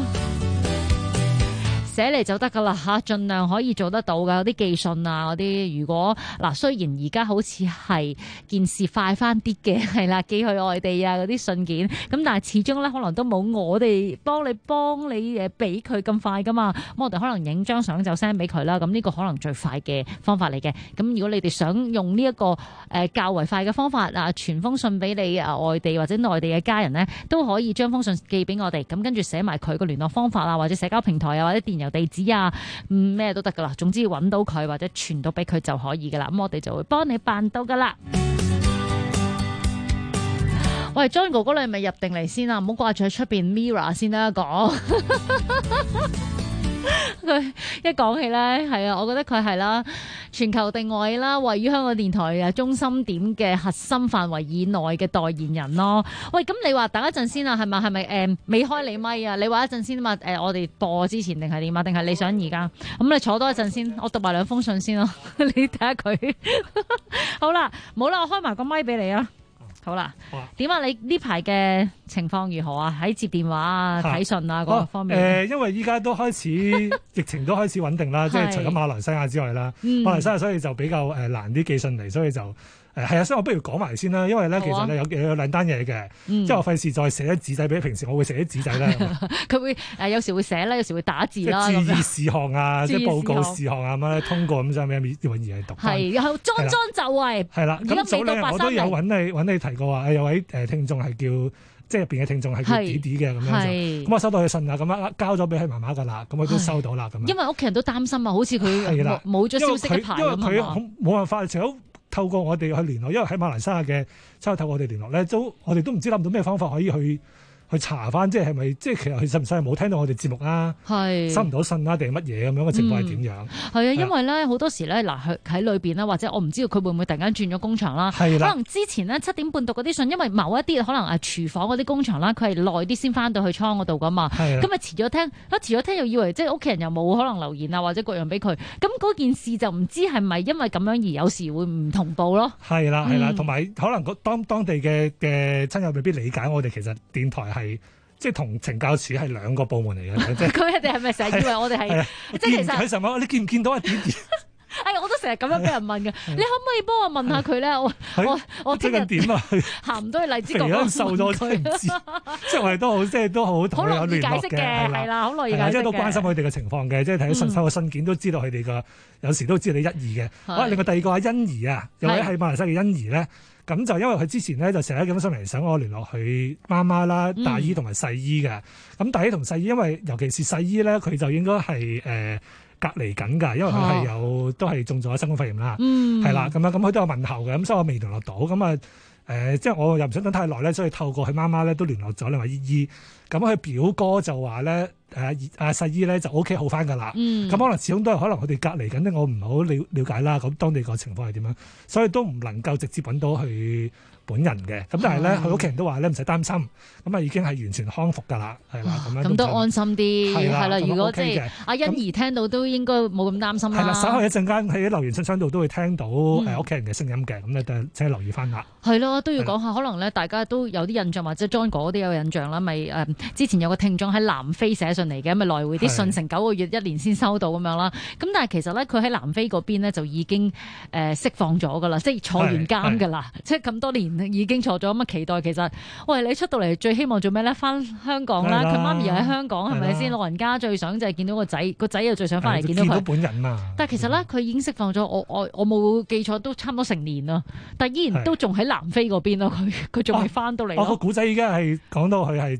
寫嚟就得噶啦嚇，盡量可以做得到噶。有啲寄信啊，嗰啲如果嗱，雖然而家好似係件事快翻啲嘅，係啦，寄去外地啊嗰啲信件，咁但係始終咧可能都冇我哋幫你俾佢咁快噶嘛。咁我哋可能影張相就 send 俾佢啦。咁呢個可能最快嘅方法嚟嘅。咁如果你哋想用呢一個較為快嘅方法啊，傳封信俾你外地或者內地嘅家人咧，都可以將封信寄俾我哋。咁跟住寫埋佢個聯絡方法啊，或者社交平台啊，或者電郵地址啊，咩都得噶啦，總之要揾到佢或者傳到俾佢就可以噶啦，咁我哋就會幫你辦到噶啦。喂 ，John 哥哥你係咪入定嚟先啊？唔好掛住喺出邊 Mirror 先啦，講。佢一講起咧，係啊，我覺得佢係啦，全球定位啦，位於香港電台啊中心點嘅核心範圍以內嘅代言人咯。喂，咁你話等一陣先啊，係咪未開你咪啊？你話一陣先啊嘛？我哋播之前定係點啊？定係你想而家？咁你坐多一陣先，我讀埋兩封信先咯。你睇下佢。好啦，冇啦，我開埋個咪俾你啊。好啦，點啊？你呢排嘅情況如何啊？喺接電話啊、睇信啊嗰個方面。 因為依家都開始疫情都開始穩定啦，即係除咗馬來西亞之外啦，馬來西亞所以就比較難啲寄信嚟，所以就係啊，所以我不如講埋先啦，因為咧其實咧有兩單嘢嘅，即係我費事再寫啲紙仔俾平時我會寫啲紙仔啦。佢會有時會寫啦，有時會打字啦，即係注意事項啊，即係報告事項啊咁樣通過咁就咩要揾嘢讀。係，然後裝就位。係啦，咁早兩日我都有揾你提過話，有位聽眾係叫。即係入邊嘅聽眾係叫弟弟嘅咁樣，咁我收到佢信啦，咁樣交咗俾佢媽媽噶啦，咁佢都收到啦咁樣。因為屋企人都擔心啊，好似佢冇咗消息一排咁啊嘛。因為佢冇辦法，除咗透過我哋去聯絡，因為喺馬來西亞嘅，之後透過我哋聯絡咧，我哋都唔知諗到咩方法可以去查翻，即係咪即係其實佢實唔實係冇聽到我哋節目啊？收唔到信啊？定係乜嘢咁樣嘅情況係點樣？係啊，因為咧好多時咧嗱喺裏邊啦，或者我唔知道佢會唔會突然間轉咗工場啦。可能之前咧7點半讀嗰啲信，因為某一啲可能廚房嗰啲工場啦，佢係耐啲先翻到去倉嗰度噶嘛。咁咪遲咗聽又以為即係屋企人又冇可能留言啊，或者各樣俾佢。咁嗰件事就唔知係咪因為咁樣而有時會唔同步咯。係啦，同埋可能當地嘅親友未必理解我哋其實電台係。即係同懲教署係兩個部門嚟嘅，即係佢哋係咪成日以為我哋係？即係其實佢成日你見唔見到啊？點？我都成日咁樣俾人問嘅，你可唔可以幫我問下佢咧？我最近點啊？行唔到去荔枝角嗰度瘦咗，真係唔知。即係我哋都好，即係都好同佢有聯絡嘅，係啦，好耐而家即係都關心佢哋嘅情況嘅，即係睇啲收嘅信件都知道佢哋嘅，有時都知道你一意嘅。另外第二個阿欣怡啊，有位喺馬來西亞嘅欣怡咧。咁就因為佢之前咧就成日咁上嚟想我聯絡佢媽媽啦、大姨同埋細姨嘅。咁大姨同細姨，因為尤其是細姨咧，佢就應該係隔離緊㗎，因為佢係都係中咗新冠肺炎啦。係啦，咁佢都有問候嘅，咁所以我未聯絡到。咁啊即係我又唔想等太耐咧，所以透過佢媽媽咧都聯絡咗另外姨姨。咁佢表哥就話咧阿細姨咧就 OK 好翻㗎啦。咁可能始終都係可能佢哋隔離緊咧，我唔好了解啦。咁當地個情況係點樣，所以都唔能夠直接揾到佢本人嘅。咁但係咧，佢屋企人都話咧唔使擔心，咁啊已經係完全康復㗎啦，係啦咁樣。咁都安心啲，係啦。如果即係阿欣怡聽到都應該冇咁擔心啦。係啦，稍後一陣間喺留言信箱度都會聽到屋企人嘅聲音嘅，咁你請留意翻啦。係咯，都要講下，可能咧大家都有啲印象，或者 John 哥都有印象啦，咪之前有個聽眾喺南非寫信嚟嘅，咪來回啲信成9個月、1年先收到咁樣啦。咁但係其實咧，佢喺南非嗰邊咧就已經釋放咗㗎啦，即係坐完監㗎啦，即係咁多年已經坐咗。咁啊期待其實，喂你出到嚟最希望做咩咧？翻香港啦，佢媽咪又喺香港，係咪先？老人家最想就係見到個仔，個仔又最想翻嚟見到佢。見到本人嘛。但係其實咧，佢已經釋放咗，我冇記錯都差唔多成年啦，但依然都仲喺南非嗰邊咯。佢仲未翻到嚟。個古仔已經係講到佢係最近就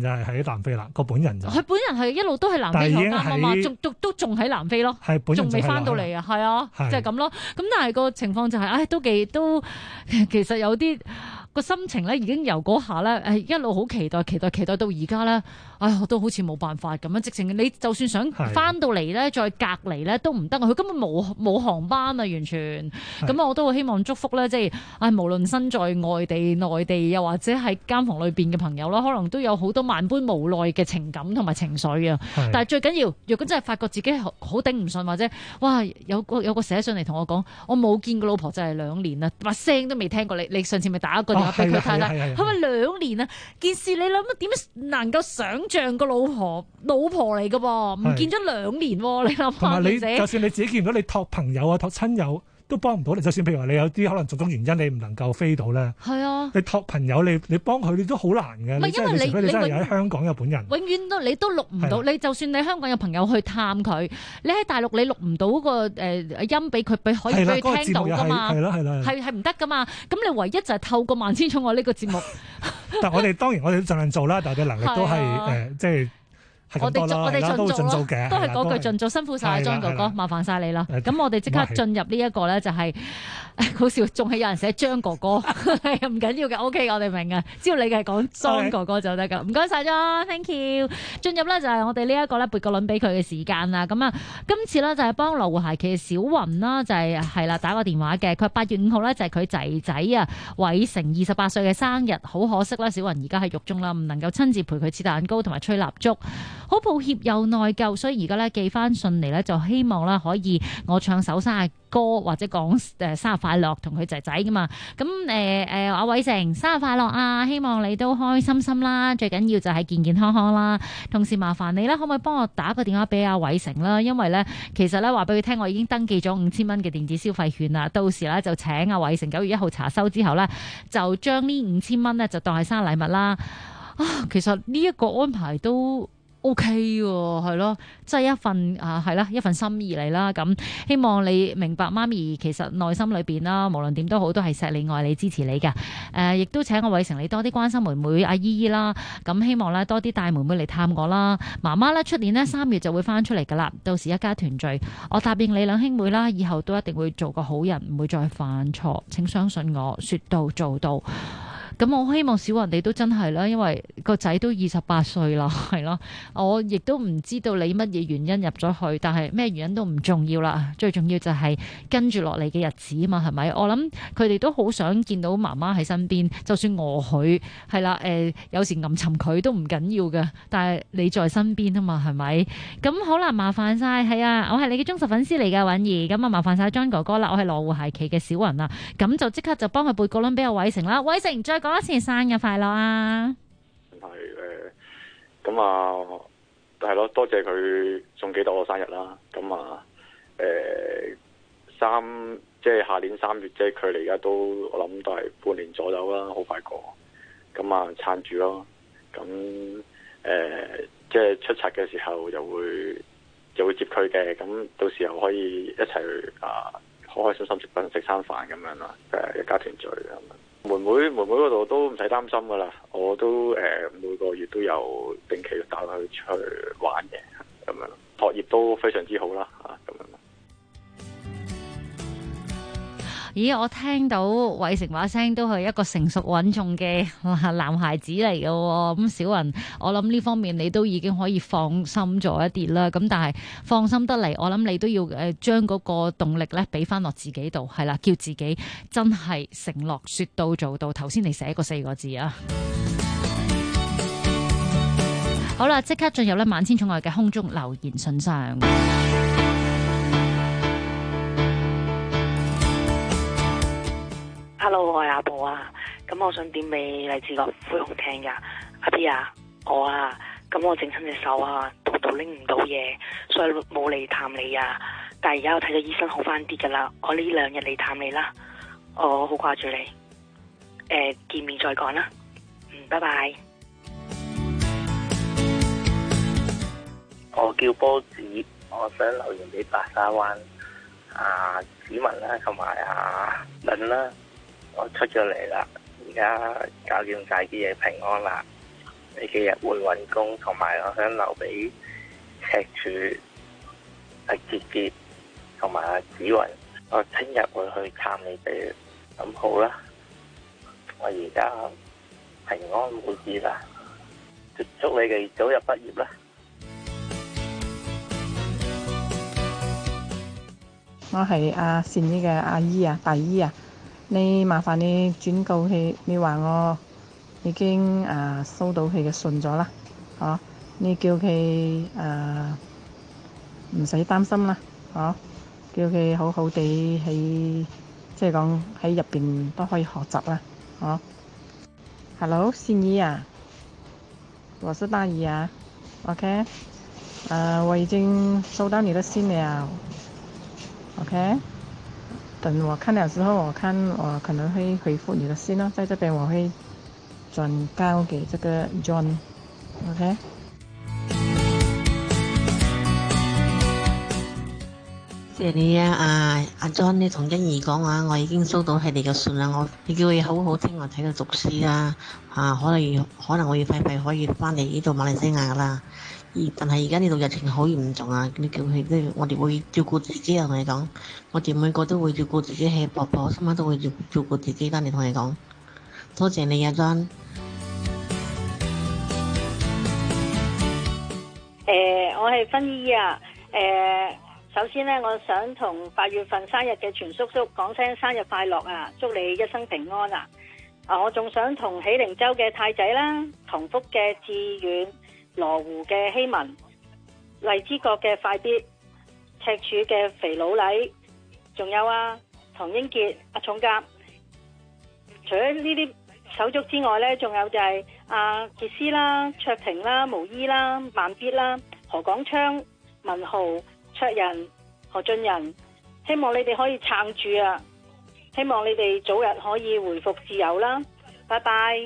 係喺南非啦，個本人就佢本人係一路都係南非學生啊嘛，仲喺南非咯，仲未翻到嚟啊，係啊，即係咁咯。咁但係個情況就係，都其實有啲。個心情咧已經由嗰下咧，一路好期待到而家咧，我都好似冇辦法咁樣。直情你就算想翻到嚟咧，再隔離咧都唔得啊！佢根本冇航班啊，完全。咁我都好希望祝福咧，即係無論身在外地、內地，又或者喺監房裏邊嘅朋友啦，可能都有好多萬般無奈嘅情感同埋情緒啊。但係最緊要，若果真係發覺自己好頂唔順，或者哇有個寫信嚟同我講，我冇見過老婆就係2年啦，把聲都未聽過你上次咪打過。俾佢太太，佢咪2年啊！件事你諗點能夠想像個老婆嚟㗎噃？唔見咗2年喎，你諗下你就算你自己見到你託朋友啊、託親友都幫唔到你。就算譬如話你有啲可能種種原因你唔能夠飛到咧， 係啊， 你託朋友你幫佢你都好難嘅。 唔係因為你真係喺香港有本人， 永遠你都錄唔到。你就算你香港有朋友去探佢，你喺大陸你錄唔到個音俾佢，可以俾佢聽到㗎嘛？係唔得㗎嘛？咁你唯一就係透過萬千寵愛呢個節目。 但我哋當然我哋都盡量做啦，但係我哋能力都係即係。 我哋都盡做嘅， 都係嗰句盡做，辛苦晒莊哥哥，麻煩晒你啦。咁我哋即刻進入呢一個咧，就係好笑，仲係有人寫張哥哥，係唔緊要嘅 ，OK， 我哋明嘅，只要你係講莊哥哥就得噶。唔該晒莊 ，thank you。進入咧就係我哋呢一個咧撥個輪俾佢嘅時間啦。咁啊，今次咧就係幫羅湖鞋期嘅小雲啦，就係啦打個電話嘅。佢8月5號咧就係佢仔仔啊偉成28歲嘅生日，好可惜啦，小雲而家喺獄中啦，唔能夠親自陪佢切蛋糕同埋吹蠟燭。好抱歉又內疚，所以而家咧寄翻信嚟咧，就希望啦可以我唱首生日歌或者講生日快樂同佢仔仔噶嘛。咁阿偉成生日快樂啊！希望你都開開心心啦，最緊要就係健健康康啦。同時麻煩你啦，可唔可以幫我打個電話俾阿偉成啦？因為咧其實咧話俾佢聽，我已經登記咗5000蚊嘅電子消費券啦。到時咧就請阿偉成9月1號查收之後咧，就將呢5000蚊咧就當係生日禮物啦。其實呢一個安排都〜OK 喎，係咯，即係一份心意嚟啦。咁希望你明白媽咪其實內心裏邊啦，無論點都好，都係錫你、愛你、支持你㗎。亦都請我偉成你多啲關心妹妹阿姨姨啦。咁希望咧多啲帶妹妹嚟探我啦。媽媽咧出年咧3月就會翻出嚟㗎啦。到時一家團聚，我答應你兩兄妹啦，以後都一定會做個好人，唔會再犯錯。請相信我，說到做到。咁我希望小雲你都真係啦，因為個仔都28歲啦，係咯。我亦都唔知道你乜嘢原因入咗去，但係咩原因都唔重要啦。最重要就係跟住落嚟嘅日子啊嘛，係咪？我諗佢哋都好想見到媽媽喺身邊，就算餓佢係啦，有時吟沉佢都唔緊要嘅，但係你在身邊啊嘛，係咪？咁好啦，麻煩晒，係啊，我係你嘅忠實粉絲嚟㗎，允兒。咁啊，麻煩晒莊哥哥啦，我係羅湖鞋期嘅小雲啦，咁就即刻就幫佢撥個輪俾阿偉成啦，偉成再講一次生日快樂啊！ 係咁啊，係咯，多謝佢仲記得我生日啦。咁啊，即係下年3月，即係距離而家都我諗都係半年左右啦，好快過。咁啊，撐住咯。咁即係出冊嘅時候就會接佢嘅。咁到時候可以一齊去開開心心食餐飯咁樣啦，一家團聚咁樣。妹妹嗰度都唔使擔心噶啦，我都每個月都有定期帶佢出去玩嘅咁樣，學業都非常之好啦咁樣。 咦，我聽到偉成把聲都係一個成熟穩重嘅男孩子嚟嘅喎。咁小雲，我諗呢方面你都已經可以放心咗一啲啦。咁但係放心得嚟，我諗你都要將嗰個動力咧俾翻落自己度，係啦，叫自己真係承諾說到做到。頭先你寫過4個字啊！好啦，即刻進入咧萬千寵愛嘅空中留言信箱。 Hello， 我係阿寶啊，咁我想點俾勵志樂灰熊聽噶。阿 B 啊，我咁我整親隻手啊，度度拎唔到嘢，所以冇嚟探你啊。但係而家我睇咗醫生好翻啲噶啦，我呢2日嚟探你啦，我好掛住你。見面再講啦，拜拜。 我叫波子，我想留言俾白沙灣子文啦，同埋倫啦。我出咗嚟啦，而家搞掂晒啲嘢，平安啦。 你幾日會揾工，同埋我想留俾赤柱、阿傑傑同埋阿子雲，我聽日會去探你哋。咁好啦，我而家平安無事啦，祝你哋早日畢業啦。 我係阿善姨嘅阿姨啊，大姨啊，你麻煩你轉告佢，你話我已經收到佢嘅信咗啦，你叫佢唔使擔心啦，叫佢好好地喺即係講喺入邊都可以學習啦，Hello， 善姨啊，我是大姨啊 ，OK， 我已經收到你的信了。OK， 等我看了之後，我看我可能會回復你的信咯，在這邊我會轉交給這個 John。OK。 謝你啊，阿 John， 你同欣怡講話，我已經收到佢哋嘅信啦，你叫佢好好聽話睇佢讀書啦，可能我要快可以翻嚟呢度馬來西亞噶啦。但係而家呢度疫情好嚴重啊！你叫佢我哋會照顧自己啊！同你講，我哋每個都會照顧自己，係婆婆心媽都會照顧自己啦。你同你講，多謝你啊 John。 我係芬姨啊。首先呢，我想同8月份生日嘅全叔叔講聲生日快樂啊！祝你一生平安啊！我仲想同喜靈洲嘅太仔啦，同福嘅志遠。羅湖嘅希文、荔枝角嘅快必、赤柱嘅肥佬黎，仲有唐英傑、阿重甲。除咗呢啲手足之外呢，仲有就係阿傑斯啦、卓婷啦、毛衣啦、萬必啦、何廣昌、文豪、卓人、何俊仁。希望你哋可以撐住啊！希望你哋早日可以回復自由啦！拜拜。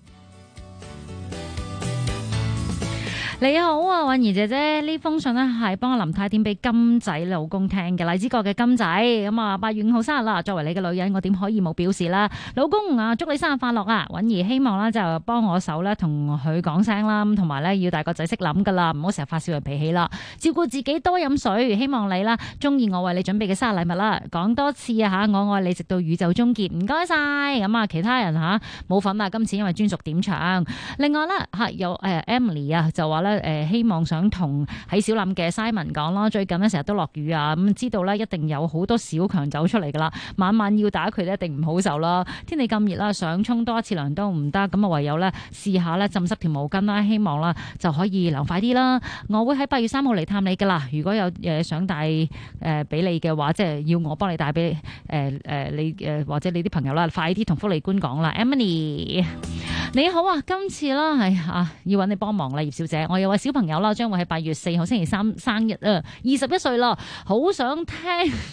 你好啊，允兒姐姐，呢封信呢係幫阿林太點俾金仔老公聽嘅，荔枝角嘅金仔。咁啊8月5號生日啦，作為你嘅女人，我點可以冇表示啦？老公啊，祝你生日快樂啊！允兒希望咧就幫我手咧同佢講聲啦，同埋咧要大個仔識諗噶啦，唔好成日發小人脾氣啦，照顧自己，多飲水。希望你啦中意我為你準備嘅生日禮物啦，講多次啊吓，我愛你直到宇宙終結。唔該晒。咁啊其他人吓冇份啊，今次因為專屬點唱。另外咧有Emily 啊就話咧。希望想同喺小欖嘅 Simon 講啦，最近咧成日都落雨啊，咁知道咧一定有好多小強走出嚟噶啦，晚晚要打佢咧一定唔好受啦。天氣咁熱啦，想沖多一次涼都唔得，咁啊唯有咧試下咧浸濕條毛巾啦，希望啦就可以涼快啲啦。我會喺8月3號嚟探你噶啦，如果有想帶俾你嘅話，即係要我幫你帶俾你或者你啲朋友啦，快啲同福利官講啦。Emily 你好啊，今次啦係要揾你幫忙啦，葉小姐，我有位小朋友啦，將會喺8月4號星期3生日啊，21歲啦，好想聽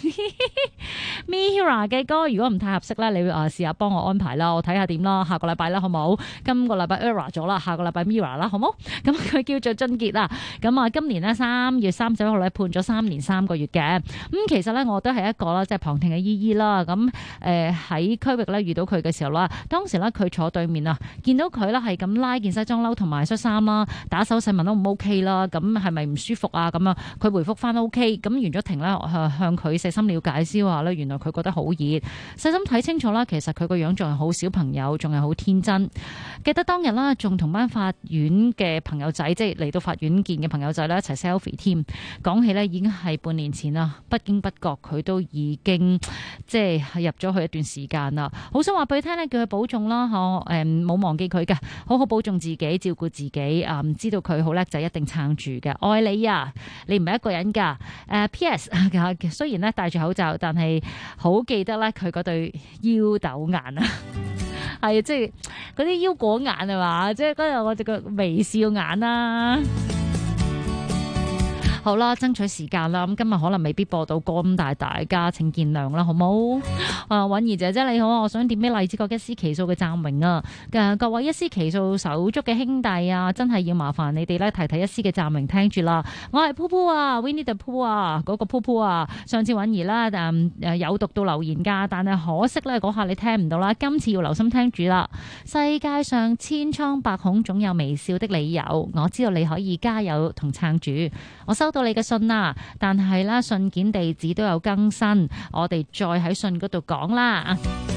Mira 嘅歌，如果唔太合適咧，你會試下幫我安排啦，我睇下點啦，下個禮拜啦，好唔好？今個禮拜 Era 咗啦，下個禮拜 Mira 啦，好唔好？咁佢叫做俊傑啊，咁啊今年呢3月31號咧判咗3年3個月嘅，咁其實咧我都係一個啦，即係旁聽嘅姨姨啦，咁喺區域咧遇到佢嘅時候啦，當時咧佢坐對面啊，見到佢咧係咁拉件西裝褸同埋恤衫啦，打手勢問都唔 OK 啦，咁係咪唔舒服啊？咁啊，佢回覆翻 OK， 咁完咗庭咧，向佢細心了解之後咧，原來佢覺得好熱，細心睇清楚啦，其實佢個樣仲係好小朋友，仲係好天真。記得當日啦，仲同班法院嘅朋友仔，即係嚟到法院見嘅朋友仔咧一齊 selfie 添。講起咧，已經係半年前啦，不經不覺佢都已經即係入咗去一段時間啦。好想話俾佢聽咧，叫佢保重啦，冇忘記佢嘅，好好保重自己，照顧自己，知道佢好叻仔，一定撐住嘅，愛你啊！你唔係一個人㗎。P.S. 雖然咧戴住口罩，但係好記得咧佢嗰對腰豆眼啊，係即係嗰啲腰果眼係嘛，即係嗰日我哋個微笑眼啦。 好啦，爭取時間啦，咁今日可能未必播到歌，咁但係大家請見諒啦，好冇？韻兒姐姐你好啊，我想點俾荔枝角一絲奇數嘅讚榮啊！各位一絲奇數手足嘅兄弟啊，真係要麻煩你哋咧提一絲嘅讚榮聽住啦。我係噗噗啊 ，Winnie the Pooh 啊，嗰個噗噗啊，上次韻兒啦有讀到留言㗎，但係可惜咧嗰下你聽唔到啦，今次要留心聽住啦。世界上千瘡百孔，總有微笑的理由。我知道你可以加油同撐住。我收到你嘅信啦，但係啦，信件地址都有更新，我哋再喺信嗰度講啦。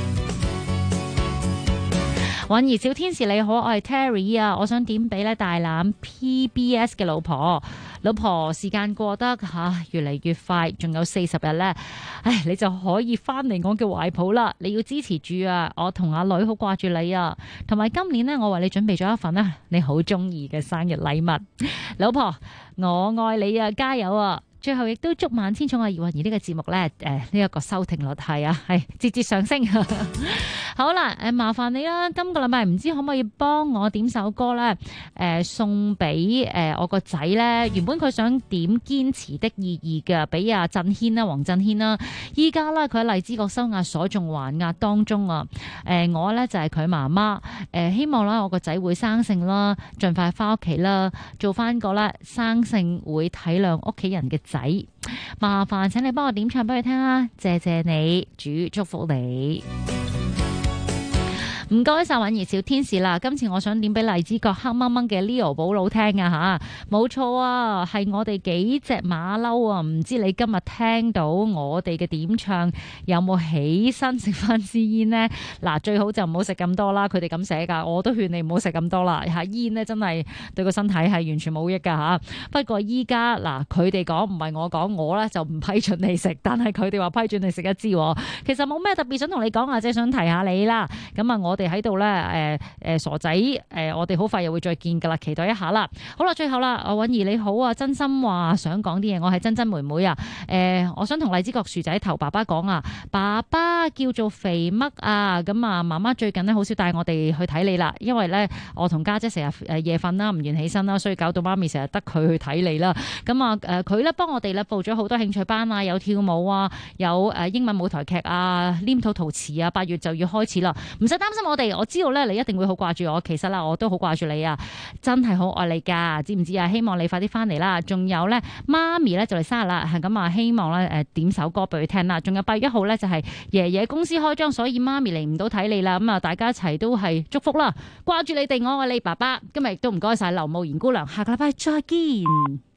韻兒小天使你好，我係 Terry 啊，我想點俾咧大欖 PBS 嘅老婆時間過得越嚟越快，仲有40日咧，你就可以翻嚟我嘅懷抱啦，你要支持住啊，我同阿女好掛住你啊，同埋今年呢，我為你準備咗一份咧你好中意嘅生日禮物，老婆我愛你啊，加油啊！最後亦都祝萬千寵愛葉韻兒呢個節目咧，呢一個收聽率係節節上升。好啦，麻煩你啦，今個禮拜唔知可唔可以幫我點首歌咧？送俾我個仔咧，原本佢想點堅持的意義嘅，俾阿振軒啦，黃振軒啦，依家咧佢喺荔枝角收押所仲還押當中啊！我咧就係佢媽媽，希望啦我個仔會生性啦，盡快翻屋企啦，做翻個咧生性會體諒屋企人嘅仔，麻煩請你幫我點唱俾佢聽啦，謝謝你，主祝福你。唔該晒韻兒小天使啦，今次我想點俾荔枝角黑掹掹嘅 Leo 寶佬聽啊吓，冇錯啊，係我哋幾隻馬騮啊，唔知你今日聽到我哋嘅點唱有冇起身食翻支煙呢？嗱，最好就唔好食咁多啦，佢哋咁寫噶，我都勸你唔好食咁多啦，煙呢真係對個身體係完全冇益噶吓。不過依家嗱，佢哋講唔係我講，我呢就唔批准你食，但係佢哋話批准你食一支，其實冇咩特別想同你講啊，即係想提下你啦。咁啊，我哋喺度咧，傻仔，我哋好快又會再見噶啦，期待一下啦。好啦，最後啦，韻兒你好啊，真心話想講啲嘢，我係珍珍妹妹啊，我想同荔枝角薯仔頭爸爸講啊，爸爸叫做肥嘜啊，咁啊，媽媽最近呢好少帶我哋去睇你啦，因為咧我同家姐成日夜瞓啦，唔願起身啦，所以搞到媽咪成日得佢去睇你啦。咁啊，佢咧幫我哋咧報咗好多興趣班啊，有跳舞啊，有英文舞台劇啊，黏土陶瓷啊，8月就要開始啦，唔使擔心我哋，我知道咧你一定會好掛住我，其實啦我都好掛住你啊，真係好愛你噶，知唔知啊？希望你快啲翻嚟啦。仲有咧媽咪咧就嚟生日啦，係咁啊，希望咧點首歌俾佢聽啦。仲有8月1號咧就係爺爺公司開張，所以媽咪嚟唔到睇你啦。咁啊，大家一齊都係祝福啦，掛住你哋，我愛你爸爸。今日亦都唔該晒劉慕賢姑娘，下個禮拜再見。